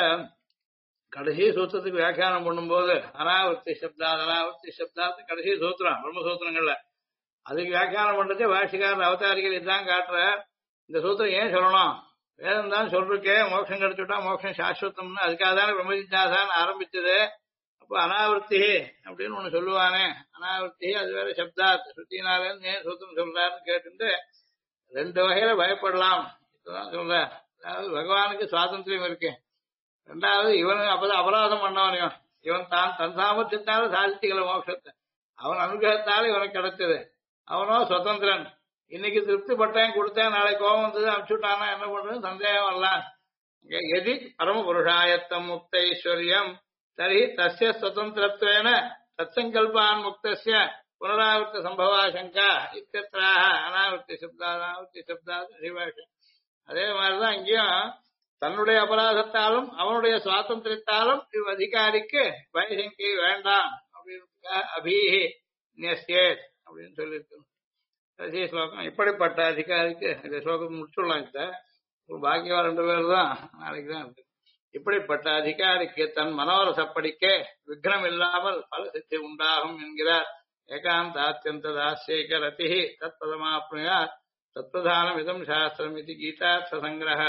[SPEAKER 1] கடைசி சூத்திரத்துக்கு வியாக்கியானம் பண்ணும்போது அனாவர்த்தி சப்தாத்து கடைசி சூத்திரம் பிரம்மசூத்திரங்கள்ல அதுக்கு வியாக்கியானம் பண்றதே பாஷ்யக்காரர் அவதாரிகள் இதுதான் காட்டுற. இந்த சூத்திரம் ஏன் சொல்லணும், வேதம் தான் சொல்றக்கே மோட்சம் கிடைச்சுட்டா மோட்சம் சாஸ்வத்தம்னு அதுக்காக தானே பிரம்மஜிஜாசான்னு ஆரம்பிச்சது. அப்போ அனாவர்த்தி அப்படின்னு ஒண்ணு சொல்லுவானே, அனாவர்த்தி அது வேற சப்தாத் சுத்தினாலேன்னு ஏன் சூத்திரம் சொல்றாருன்னு கேட்டு ரெண்டு வகையில பயப்படலாம் இப்பதான் சொல்ற. அதாவது பகவானுக்கு சுவாதந்திரம் இருக்கு, ரெண்டாவது இவனுக்கு அப்பதான் அபராதம் பண்ணவனையும் இவன் தான் தன் சாமர்த்தியத்தால சாதிச்சுக்கல மோட்சத்தை, அவன் அனுகிரகத்தால இவனுக்கு கிடைச்சது, அவனோ சுதந்திரன். இன்னைக்கு திருப்தி பட்டேன் கொடுத்தேன், நாளைக்கு கோபம் வந்தது அனுப்பிச்சுட்டானா என்ன பண்றது சந்தேகம் வரலாம். எதி பரம புருஷாயத்தம் முக்த ஐஸ்வர்யம் தரி தஸ்ய சுதந்திரத்வேன தத்சங்கல்பான் முக்தஸ்ய புனராவர்த்த சம்பவாசங்கா இத்தியத்ராஹ அனாவர்த்தி சப்தாத் சிவாஷம். அதே மாதிரிதான் இங்கேயும் தன்னுடைய அபராதத்தாலும் அவனுடைய சுவாதந்திரத்தாலும் இவ் அதிகாரிக்கு பயசங்கை வேண்டாம் அப்படின்னு அபீஹி நியஸ்யேத் அப்படின்னு சொல்லியிருக்கணும். கடைசி ஸ்லோகம் இப்படிப்பட்ட அதிகாரிக்கு இந்த ஸ்லோகம் முடிச்சுடலாம். இந்த பாக்கியம் 2 பேர் தான் நாளைக்கு தான் இருக்கு. இப்படிப்பட்ட அதிகாரிக்கு தன் மனோரசப்படிக்கே விக்னம் இல்லாமல் பல சித்தி உண்டாகும் என்கிறார். ஏகாந்தாத்யந்த தாஸ்யைக ரதி தத்பதமாப்னுயா தத்பிரதானம் இதம் சாஸ்திரம் இது கீதார்த்த சங்கிரக.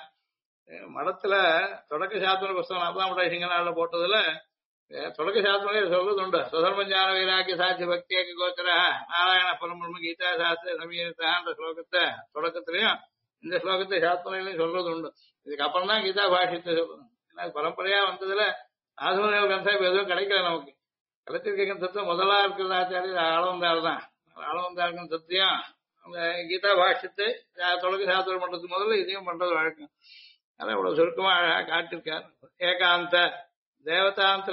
[SPEAKER 1] மடத்துல தொடக்க சாஸ்திர புஸ்தகம் அப்பதான் சிங்கநாடுல போட்டதுல தொடக்க சாஸ்திரங்களே சொல்றது உண்டு. சுதர்மஞான வைராக்கிய சாட்சி பக்தியேக கோச்சர நாராயண பரம்பிரம்ம கீதா சாஸ்திர சமீரத்தான்ற ஸ்லோகத்தை தொடக்கத்திலையும் இந்த ஸ்லோகத்தை சாஸ்திரங்களையும் சொல்றது உண்டு. இதுக்கு அப்புறம் தான் கீதா பாஷ்யத்தை சொல்றது. ஏன்னா பரம்பரையா வந்ததுல ஆசுமதேவ கந்தா இப்ப எதுவும் கிடைக்கல நமக்கு. கிடைச்சிருக்க தத்துவம் முதலா இருக்கிற ஆச்சாரியர் ஆளவந்தாள் தான். ஆளவந்தாள் சத்தியம் அந்த கீதா பாஷ்யத்தை தொடக்க சாஸ்திரம் பண்றதுக்கு முதல்ல இதையும் பண்றது வழக்கம். அதை இவ்வளவு சுருக்கமா அழகா காட்டிருக்காரு. ஏகாந்த தேவதாந்திர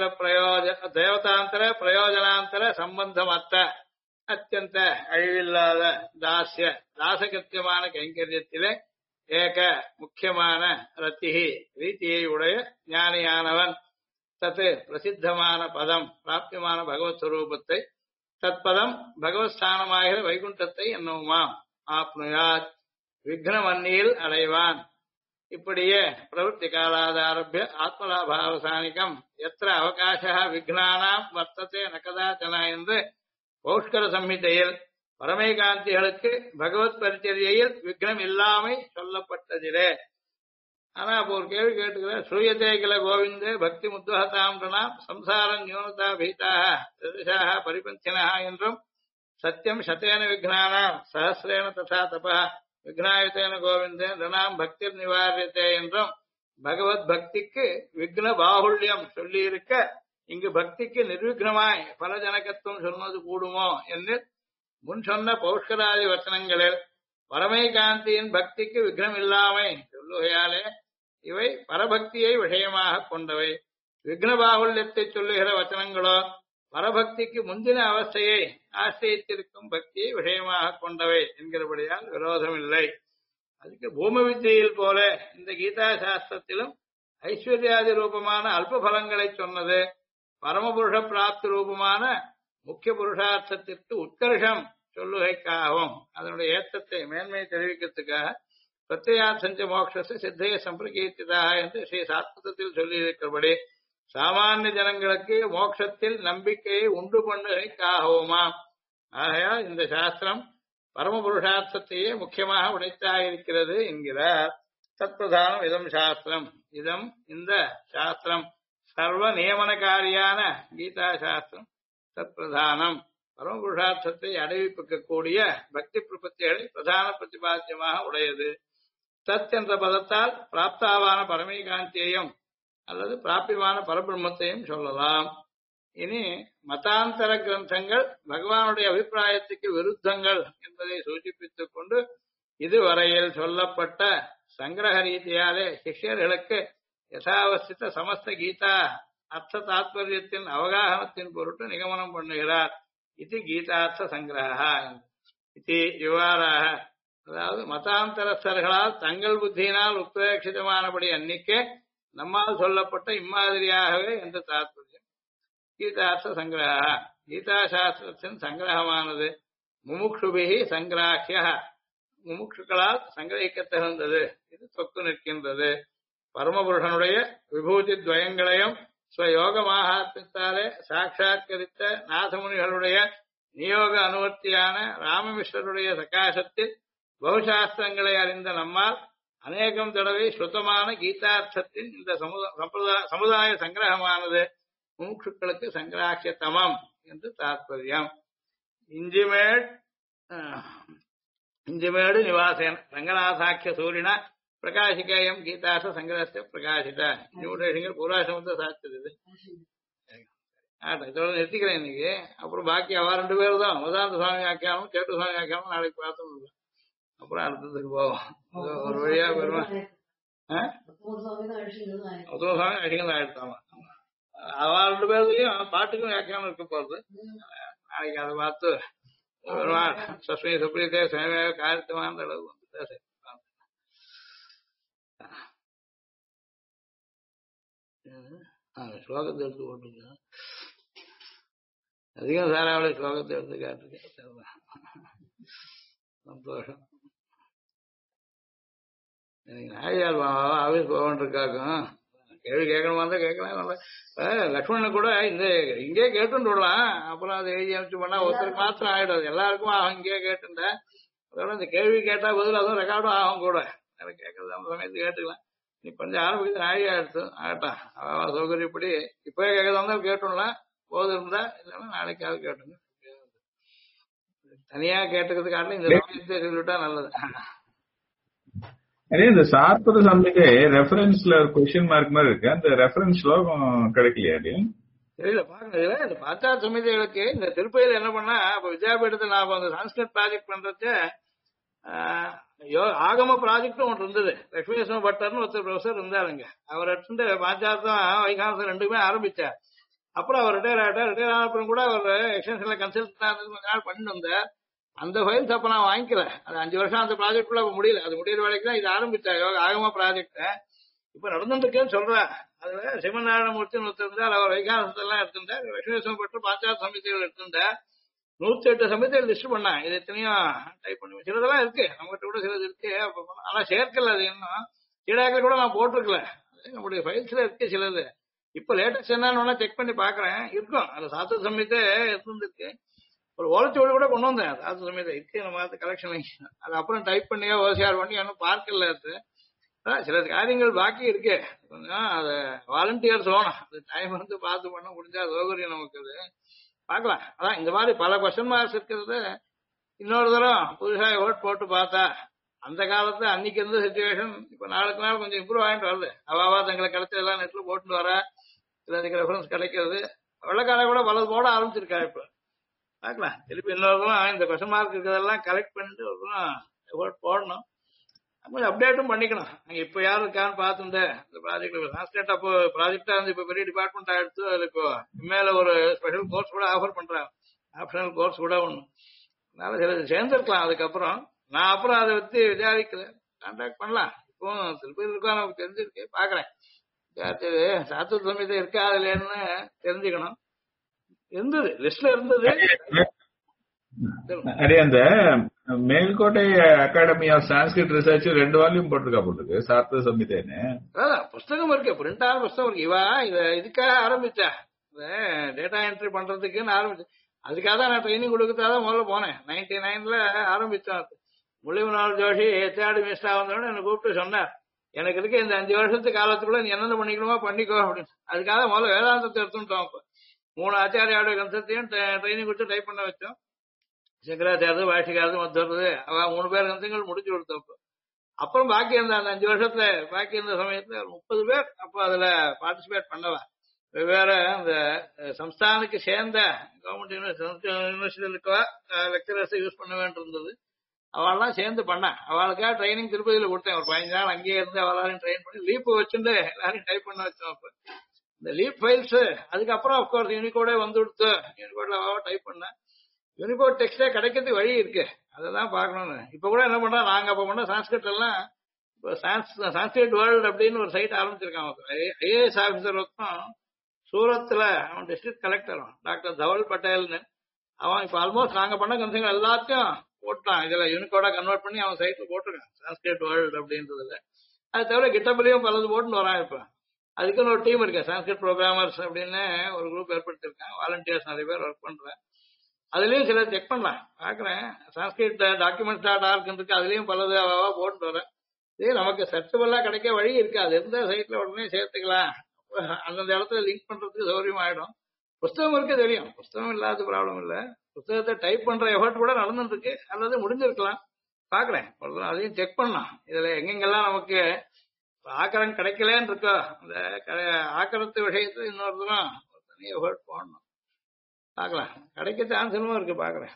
[SPEAKER 1] பிரயோஜனாந்தர சம்பந்தமற்ற அத்தியந்த அழிவில்லாத தாசகத்தியமான கைங்கரியத்திலே ஏக முக்கியமான ரத்திகி ரீதியை உடைய ஞானியானவன் தத்து பிரசித்தமான பதம் பிராப்தியமான பகவத் ஸ்வரூபத்தை தத்பதம் பகவத் ஸ்தானமாகிற வைகுண்டத்தை என்னவுமாம் ஆப்னுயாத் விக்னமன்னியில் அடைவான். இப்படியே பிரவೃತ್ತಿ காலாதாரபிய ஆத்மலாபாவசானிகம் எத்திர அவகாச விக்னானாம் வர்த்ததே நகதாச்சன என்று பௌஷ்கர சம்ஹிதையில் பரமேகாந்திகளுக்கு பகவத் பரிச்சரியில் விக்னம் இல்லாமை சொல்லப்பட்டதிலே. ஆனா அப்போ ஒரு கேள்வி கேட்டுக்கிறேன். ஸ்ரூயத்தே கில கோவிந்தே பக்தி முத்வஹதாம் பிரணாம் சம்சாரம் நியூனதா பீதாக திருஷாக பரிபந்தினா என்றும் சத்தியம் சதேன விக்னானாம் சஹசிரேன ததா தபா விக்னாயுதேன கோவிந்தே ரணாம் பக்தி நிவாரியத்தே என்றும் பகவத் பக்திக்கு விக்ன பாகுல்யம் சொல்லி இருக்க இங்கு பக்திக்கு நிர்விக்னமாய் பல ஜனகத்துவம் சொன்னது கூடுமோ என்று முன் சொன்ன பௌஷ்கராதி வச்சனங்களில் பரமேகாந்தியின் பக்திக்கு விக்னம் இல்லாமை சொல்லுகையாலே இவை பரபக்தியை விஷயமாக கொண்டவை. விக்ன பாகுல்யத்தை சொல்லுகிற வச்சனங்களோ பரபக்திக்கு முந்தின அவஸ்தையை ஆசிரியத்திருக்கும் பக்தியை விஷயமாக கொண்டவை என்கிறபடியால் விரோதம் இல்லை. அதுக்கு பூமி வித்தியில் போல இந்த கீதா சாஸ்திரத்திலும் ஐஸ்வர்யாதி ரூபமான அல்ப பலங்களை சொன்னது பரமபுருஷ பிராப்தி ரூபமான முக்கிய புருஷார்த்தத்திற்கு உத்கர்ஷம் சொல்லுகைக்காகவும் அதனுடைய ஏற்றத்தை மேன்மையை தெரிவிக்கிறதுக்காக பிரத்யாசஞ்ச மோட்சத்தை சித்தைய சம்பிரகீர்த்திதாக என்று ஸ்ரீ சாஸ்திரத்தில் சொல்லியிருக்கிறபடி சாமானிய ஜனங்களுக்கு மோட்சத்தில் நம்பிக்கையை உண்டு பண்ணுகைக்காகவுமாம். ஆகையால் இந்த சாஸ்திரம் பரமபுருஷார்த்தத்தையே முக்கியமாக உடைத்தாயிருக்கிறது என்கிறார். தத்பிரதானம் இதம் சாஸ்திரம், இதம் இந்த சாஸ்திரம் சர்வ நியமனகாரியான கீதா சாஸ்திரம் தத் பிரதானம். பரமபுருஷார்த்தத்தை அடைவிப்பிக்கக்கூடிய பக்தி பிரபத்திகளை பிரதான பிரதிபாத்தியமாக உடையது. தத் என்ற பதத்தால் பிராப்தாவான பரமேகாந்தியையும் அல்லது பிராபியமான பரபிரம்மத்தையும் சொல்லலாம். இனி மதாந்தர கிரந்தங்கள் பகவானுடைய அபிப்பிராயத்துக்கு விருத்தங்கள் என்பதை சூச்சிப்பித்துக் கொண்டு இதுவரையில் சொல்லப்பட்ட சங்கிரக ரீதியாலே சிஷ்யர்களுக்கு யதாவஸ்தித சமஸ்த கீதா அர்த்த தாத்பரியத்தின் அவகாகனத்தின் பொருட்டு நிகமனம் பண்ணுகிறார். இது கீதார்த்த சங்கிரக இது யுவாராக. அதாவது மதாந்தரஸ்தர்களால் தங்கள் புத்தியினால் உத்வேட்சிதமானபடி அன்னிக்கே நம்மால் சொல்லப்பட்ட இம்மாதிரியாகவே என்று தாத்பரியம். கீதார்த்த சங்கிரக கீதா சாஸ்திரத்தின் சங்கிரகமானது முமுக்ஷுபிகி சங்கிராஹ்ய முமுட்சுக்களால் சங்கிரகிக்க தகுந்தது. இது தொக்கு நிற்கின்றது. பரமபுருஷனுடைய விபூதி துவயங்களையும் ஸ்வயோக மகாத்மியத்தாலே சாட்சாத்கரித்த நாதமுனிகளுடைய நியோக அனுவர்த்தியான ராமமிஸ்வருடைய சகாசத்தில் பகுசாஸ்திரங்களை அறிந்த நம்மால் அநேகம் தடவை ஸ்ருதமான கீதார்த்தத்தின் இந்த சமுதாய சங்கிரகமானது முமுட்சுக்களுக்கு சங்கிராட்சியத்தமம் என்று தாத்பரியம். இஞ்சிமேடு நிவாசேன ரங்கநாதாக்கிய சூரினா பிரகாசிகேயம் கீதார்த்த சங்கிரஹஸ்ய பிரகாசித. இன்ஜிமேடுகள் பூராசமத்தை சாத்தியது. இதோட நிறுத்திக்கிறேன் இன்னைக்கு. அப்புறம் பாக்கி அவ 2 பேர் தான் மதாந்த சுவாமி ஆக்கியாலும் கேட்டு சுவாமி ஆக்கியாலும் நாளைக்கு பார்த்தோம். அப்புறம் அடுத்ததுக்கு போவோம். ஒரு வழியா பெருமாள் சுவாமி அடிக்கணும் ஆயிடுத்தாமா. அவ 2 பேர்லயும் பாட்டுக்கும் வியாக்கியானம் இருக்க போறது. நாளைக்கு அதை பார்த்து சஸ்மி சுப்ரீதே சுயமேவ காரியத்தமான அளவு வந்துட்டா சரி. ஸ்லோகத்தை எடுத்து போட்டுருக்க அதிகம் சாராவளி ஸ்லோகத்தை எடுத்து காட்டுருக்கேன். சந்தோஷம். எனக்கு நாயால் ஆஃபீஸ் போகன்றிருக்காக்கும். கேள்வி கேட்கணுமா தான் கேட்கலாம். லக்ஷ்மணனை கூட இங்கே கேட்டுன்னு விடலாம். அப்புறம் அதை எழுதி அனுப்பிச்சு பண்ணா ஒருத்தருக்கு மாத்திரம் ஆயிடும். எல்லாருக்கும் ஆகும். இங்கே கேட்டுண்டா அதோட இந்த கேள்வி கேட்டா பதில் அதுவும் ரெக்கார்டும் ஆகும் கூட. கேட்கறது அந்த சமயத்துக்கு கேட்டுக்கலாம். நீ கொஞ்சம் ஆரம்பிக்கிறது நாழியா எடுத்து ஆகட்டான். சௌகரியப்படி இப்பவே கேட்கறதா இருந்தாலும் கேட்டுடலாம். போது இருந்தா இல்லைன்னா நாளைக்காவது கேட்டுங்க. தனியா கேட்டுக்கிறதுக்காக இந்த சமயத்தை சொல்லிவிட்டா நல்லது.
[SPEAKER 3] இந்த சாஸ்திர சம்ஹிதை ரெஃபரன்ஸ்ல ஒரு கொஸ்டின் மார்க் மாதிரி இருக்கு. அந்த ரெஃபரன்ஸ் ஸ்லோகம் கிடைக்கலையா?
[SPEAKER 1] தெரியல பாக்கணும். இந்த பாச்சார சமிதிகளுக்கு இந்த திருப்பதியில என்ன பண்ணா, இப்ப வித்யாபீடத்தை நான் அந்த சான்ஸ்கிரிட் ப்ராஜெக்ட் பண்றது ஆகம ப்ராஜெக்டும் ஒன்று இருந்தது. லட்சுமி பட்டர்னு ஒருத்தர் ப்ரொஃபசர் இருந்தாருங்க. அவர் எடுத்து பாச்சாரத்தம் வைகாசம் 2மே ஆரம்பிச்சார். அப்புறம் அவர் ரிட்டையர் ஆகிட்டார். ரிட்டையர் ஆன அப்புறம் கூட அவர் எக்ஸ்டென்ஷன்ல கன்சல்ட் பண்ணிட்டு வந்தார். அந்த ஃபைல்ஸ் அப்ப நான் வாங்கிக்கல. அது 5 வருஷம் அந்த ப்ராஜெக்ட் குள்ள முடியல. அது முடியிற வேலைக்கு தான் இது ஆரம்பிச்சாங்க ஆகம ப்ராஜெக்ட். இப்ப நடந்துருக்கேன்னு சொல்றேன். அதுல சிவநாராயணமூர்த்தி ஒருத்தர் இருந்தார். அவர் வைகாசத்தெல்லாம் எடுத்திருந்தார். லட்சுமி பட்டு பாச்சார சமிதிகள் எடுத்திருந்தார். 108 சமிதிகள் லிஸ்ட் பண்ணேன். இது எத்தனையும் டைப் பண்ணி சிலதெல்லாம் இருக்கு. நம்மகிட்ட கூட சிலது இருக்கு. ஆனா சேர்க்கல. அது இன்னும் கீழாக்கள் கூட நான் போட்டிருக்கல. நம்முடைய ஃபைல்ஸ்ல இருக்கு சிலது. இப்ப லேட்டஸ்ட் என்னன்னு செக் பண்ணி பாக்குறேன். இருக்கும் அது சாஸ்திர சமிதி இருந்திருக்கு. ஒரு ஓலச்சோடு கூட கொண்டு வந்தேன். சாஸ்திர சமிதி இருக்கு நம்ம கலெக்ஷன். அது அப்புறம் டைப் பண்ணியோ ஓசிஆர் பண்ணி இன்னும் பார்க்கல. சில காரியங்கள் பாக்கி இருக்கு. கொஞ்சம் அது வாலண்டியர்ஸ் வேணும். அது டைம் வந்து பார்த்து பண்ண முடிஞ்சா சௌகரியம் நமக்கு. அது பார்க்கலாம். அதான் இந்த மாதிரி பல கொஸ்டின் மார்க்ஸ் இருக்கிறது. இன்னொரு தரம் புதுசா ஓட் போட்டு பார்த்தா அந்த காலத்துல அன்னைக்கு இருந்த சிச்சுவேஷன் இப்ப நாளுக்கு நாள் கொஞ்சம் இம்ப்ரூவ் ஆகிட்டு வருது. அவாவா தங்களை கிடைச்சதெல்லாம் நெட்ல போட்டுட்டு வர சிலதுக்கு ரெஃபரன்ஸ் கிடைக்கிறது. வெள்ளக்கார கூட பலது போட ஆரம்பிச்சிருக்கா. இப்ப பார்க்கலாம். திருப்பி இன்னொரு தரம் இந்த கொஸ்டின் மார்க் இருக்கிறதெல்லாம் கலெக்ட் பண்ணிட்டு ஒரு தரம் போடணும். கொஞ்சம் அப்டேட்டும் பண்ணிக்கணும். அங்க இப்ப யாரும் இருக்கான்னு பார்த்துட்டு இந்த ப்ராஜெக்ட் டிரான்ஸ்லேட் அப்போ ப்ராஜெக்டா வந்து இப்ப பெரிய டிபார்ட்மெண்ட் ஆயிடுச்சு. அதுக்கு மேல ஒரு ஸ்பெஷல் கோர்ஸ் கூட ஆஃபர் பண்றாங்க. ஆப்ஷனல் கோர்ஸ் கூட ஒண்ணு. அதனால சில சேர்ந்துருக்கலாம். அதுக்கப்புறம் நான் அப்புறம் அதை வச்சு விசாரிக்கல. கான்டாக்ட் பண்ணலாம். இப்போ திருப்பதி இருக்கா நமக்கு தெரிஞ்சிருக்கு. பாக்குறேன். சாஸ்திர சமிதி இருக்கா அதுலன்னு தெரிஞ்சுக்கணும். இருந்தது லிஸ்ட்ல இருந்தது.
[SPEAKER 3] அந்த Melkote academy of Sanskrit research 2 volume போட்டிருக்கா போட்டுருக்கு சாஸ்திர சமிதின்னு.
[SPEAKER 1] அதான் புஸ்தகம் இருக்கு. பிரிண்ட் ஆன புஸ்தகம் இருக்கு. இவா இதுக்காக ஆரம்பிச்சா டேட்டா என்ட்ரி பண்றதுக்குன்னு ஆரம்பிச்சு. அதுக்காக தான் நான் ட்ரைனிங் கொடுக்கறதாக முதல்ல போனேன். 99ல ஆரம்பிச்சேன். முள்ளிமனோகர் ஜோஷி ஹெச்ஆர்டி மினிஸ்டரா வந்தோடனே என்ன கூப்பிட்டு சொன்னார், எனக்கு இருக்க இந்த 5 வருஷத்து காலத்துக்குள்ள நீ என்னென்ன பண்ணிக்கணுமோ பண்ணிக்கோ அப்படின்னு. அதுக்காக முதல்ல வேதாந்தத்தை எடுத்துட்டோம். அப்ப 3 ஆச்சாரியோட கந்தத்தையும் ட்ரைனிங் கொடுத்து டைப் பண்ண வச்சோம். சங்கராச்சாரது பாஷிகாரது மத்தது அவ 3 பேர் கந்தங்கள் முடிச்சு கொடுத்தப்ப அப்புறம் பாக்கி இருந்த அந்த 5 வருஷத்துல பாக்கி இருந்த சமயத்துல 30 பேர் அப்ப அதுல பார்ட்டிசிபேட் பண்ணவா. வெவ்வேறு அந்த சம்ஸ்தானுக்கு சேர்ந்த கவர்மெண்ட் யூனிவர்சிட்டியில் இருக்கவா லெக்சரர்ஸ் யூஸ் பண்ண வேண்டியிருந்தது. அவள்லாம் சேர்ந்து பண்ணேன். அவளுக்காக ட்ரைனிங் திருப்பதியில கொடுத்தேன். ஒரு 15 நாள் அங்கேயே இருந்து அவளாரையும் ட்ரெயின் பண்ணி லீப் வச்சுட்டு எல்லாரையும் டைப் பண்ண வச்சோம். அப்ப இந்த லீப் ஃபைல்ஸ் அதுக்கப்புறம் அப்கோர்ஸ் யூனிகோடே வந்து கொடுத்து யூனிகோட்ல டைப் பண்ணேன். யூனிகோட் டெக்ஸ்டே கிடைக்கிறதுக்கு வழி இருக்கு. அதெல்லாம் பார்க்கணும்னு இப்ப கூட என்ன பண்றோம், நாங்க அப்ப பண்ண சான்ஸ்கிரிட் எல்லாம் இப்போ சான்ஸ்கிரிட் வேர்ல்டு அப்படின்னு ஒரு சைட் ஆரம்பிச்சிருக்கான். ஐஏஎஸ் ஆபீசர் ஒருத்தன் சூரத்துல அவன் டிஸ்ட்ரிக்ட் கலெக்டர் டாக்டர் தவல் பட்டேல்னு அவன் இப்ப ஆல்மோஸ்ட் நாங்க பண்ண கம்சங்கள் எல்லாத்தையும் போட்டான். இதுல யூனிகோட கன்வெர்ட் பண்ணி அவன் சைட்ல போட்டிருக்கான் சான்ஸ்கிரிட் வேர்ல்டு அப்படின்றதுல. அது தவிர கிட்டப்லயும் பலது போட்டுன்னு வரான். இப்ப அதுக்குன்னு ஒரு டீம் இருக்கு, சான்ஸ்கிரிட் ப்ரோக்ராமர்ஸ் அப்படின்னு ஒரு குரூப் ஏற்படுத்திருக்கேன். வாலண்டியர்ஸ் நிறைய பேர் ஒர்க் பண்றேன். அதுலயும் சில செக் பண்ணலாம் பாக்குறேன். சான்ஸ்கிரிட் டாக்குமெண்ட்ஸ்.org இருக்கு, அதுலயும் பலது அவாவா போட்டு வரேன். இதே நமக்கு சர்ச்சபிளா கிடைக்க வழி இருக்கு. அது எந்த சைட்ல உடனே சேர்த்துக்கலாம். அந்தந்த இடத்துல லிங்க் பண்றதுக்கு சௌகரியம் ஆயிடும். புஸ்தகம் இருக்கு தெரியும், புஸ்தகம் இல்லாத ப்ராப்ளம் இல்ல. புஸ்தகத்தை டைப் பண்ற எஃபர்ட் கூட நடந்துட்டு இருக்கு அல்லது முடிஞ்சிருக்கலாம். பாக்குறேன் அதையும் செக் பண்ணலாம். இதுல எங்கெங்கெல்லாம் நமக்கு ஆக்கரம் கிடைக்கலன்னு இருக்கோ அந்த ஆக்கரத்து விஷயத்துல இன்னொரு தூரம் தனி எஃபர்ட் போடணும். பாக்கலாம், கிடைக்க சான்ஸ் என்னமோ இருக்கு. பாக்குறேன்.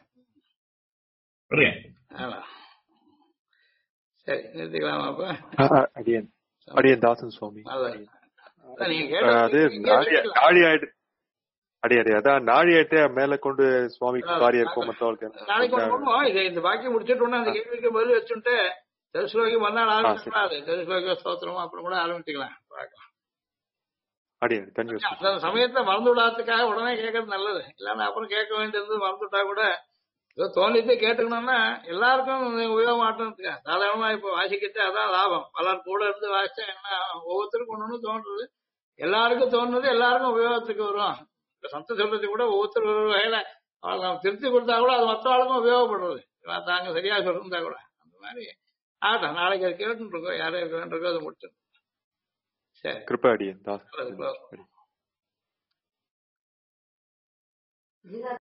[SPEAKER 1] சரி நிறுத்திக்கலாமா? அப்ப
[SPEAKER 4] அடியன் தாசன் சுவாமி நாழி ஆயிட்டு மேல கொண்டு சுவாமிக்கு காரியம் இருக்கும்.
[SPEAKER 1] மற்றவர்களுக்கு இந்த பாக்கி முடிச்சுட்டு அந்த கேள்விக்கு பதில் வச்சுட்டு திருஸ்லோகி மறுநாள் ஆரம்பிச்சிடாது. திருஸ்லோகி ஸ்தோத்திரமும் அப்புறம் கூட ஆரம்பிச்சுக்கலாம். பார்க்கலாம். அந்த சமயத்தை மறந்து விடாததுக்காக உடனே கேட்கறது நல்லது. இல்லன்னா அப்புறம் கேட்க வேண்டியது மறந்துட்டா கூட ஏதோ தோணிட்டு கேட்டுக்கணும்னா எல்லாருக்கும் உபயோகம் மாட்டேன். சாதாரணமா இப்ப வாசிக்கிட்டு அதான் லாபம். பலர் கூட இருந்து வாசிச்சா என்ன ஒவ்வொருத்தருக்கும் ஒண்ணு தோன்றது. எல்லாருக்கும் தோணுது எல்லாருக்கும் உபயோகத்துக்கு வரும். சத்த சொல்றது கூட ஒவ்வொருத்தர் ஒரு வகையில அவளுக்கு திருத்தி கொடுத்தா கூட அது மற்ற ஆளுக்கும் உபயோகப்படுறது. தாங்க சரியா சொல்லிருந்தா கூட அந்த மாதிரி ஆகட்டும். நாளைக்கு அது கேட்டுட்டு இருக்கோம். யாரே இருக்க வேண்டியிருக்கோ அதை முடிச்சிடும். சரி,
[SPEAKER 4] கிருப்பா அடியன் தாஸ்.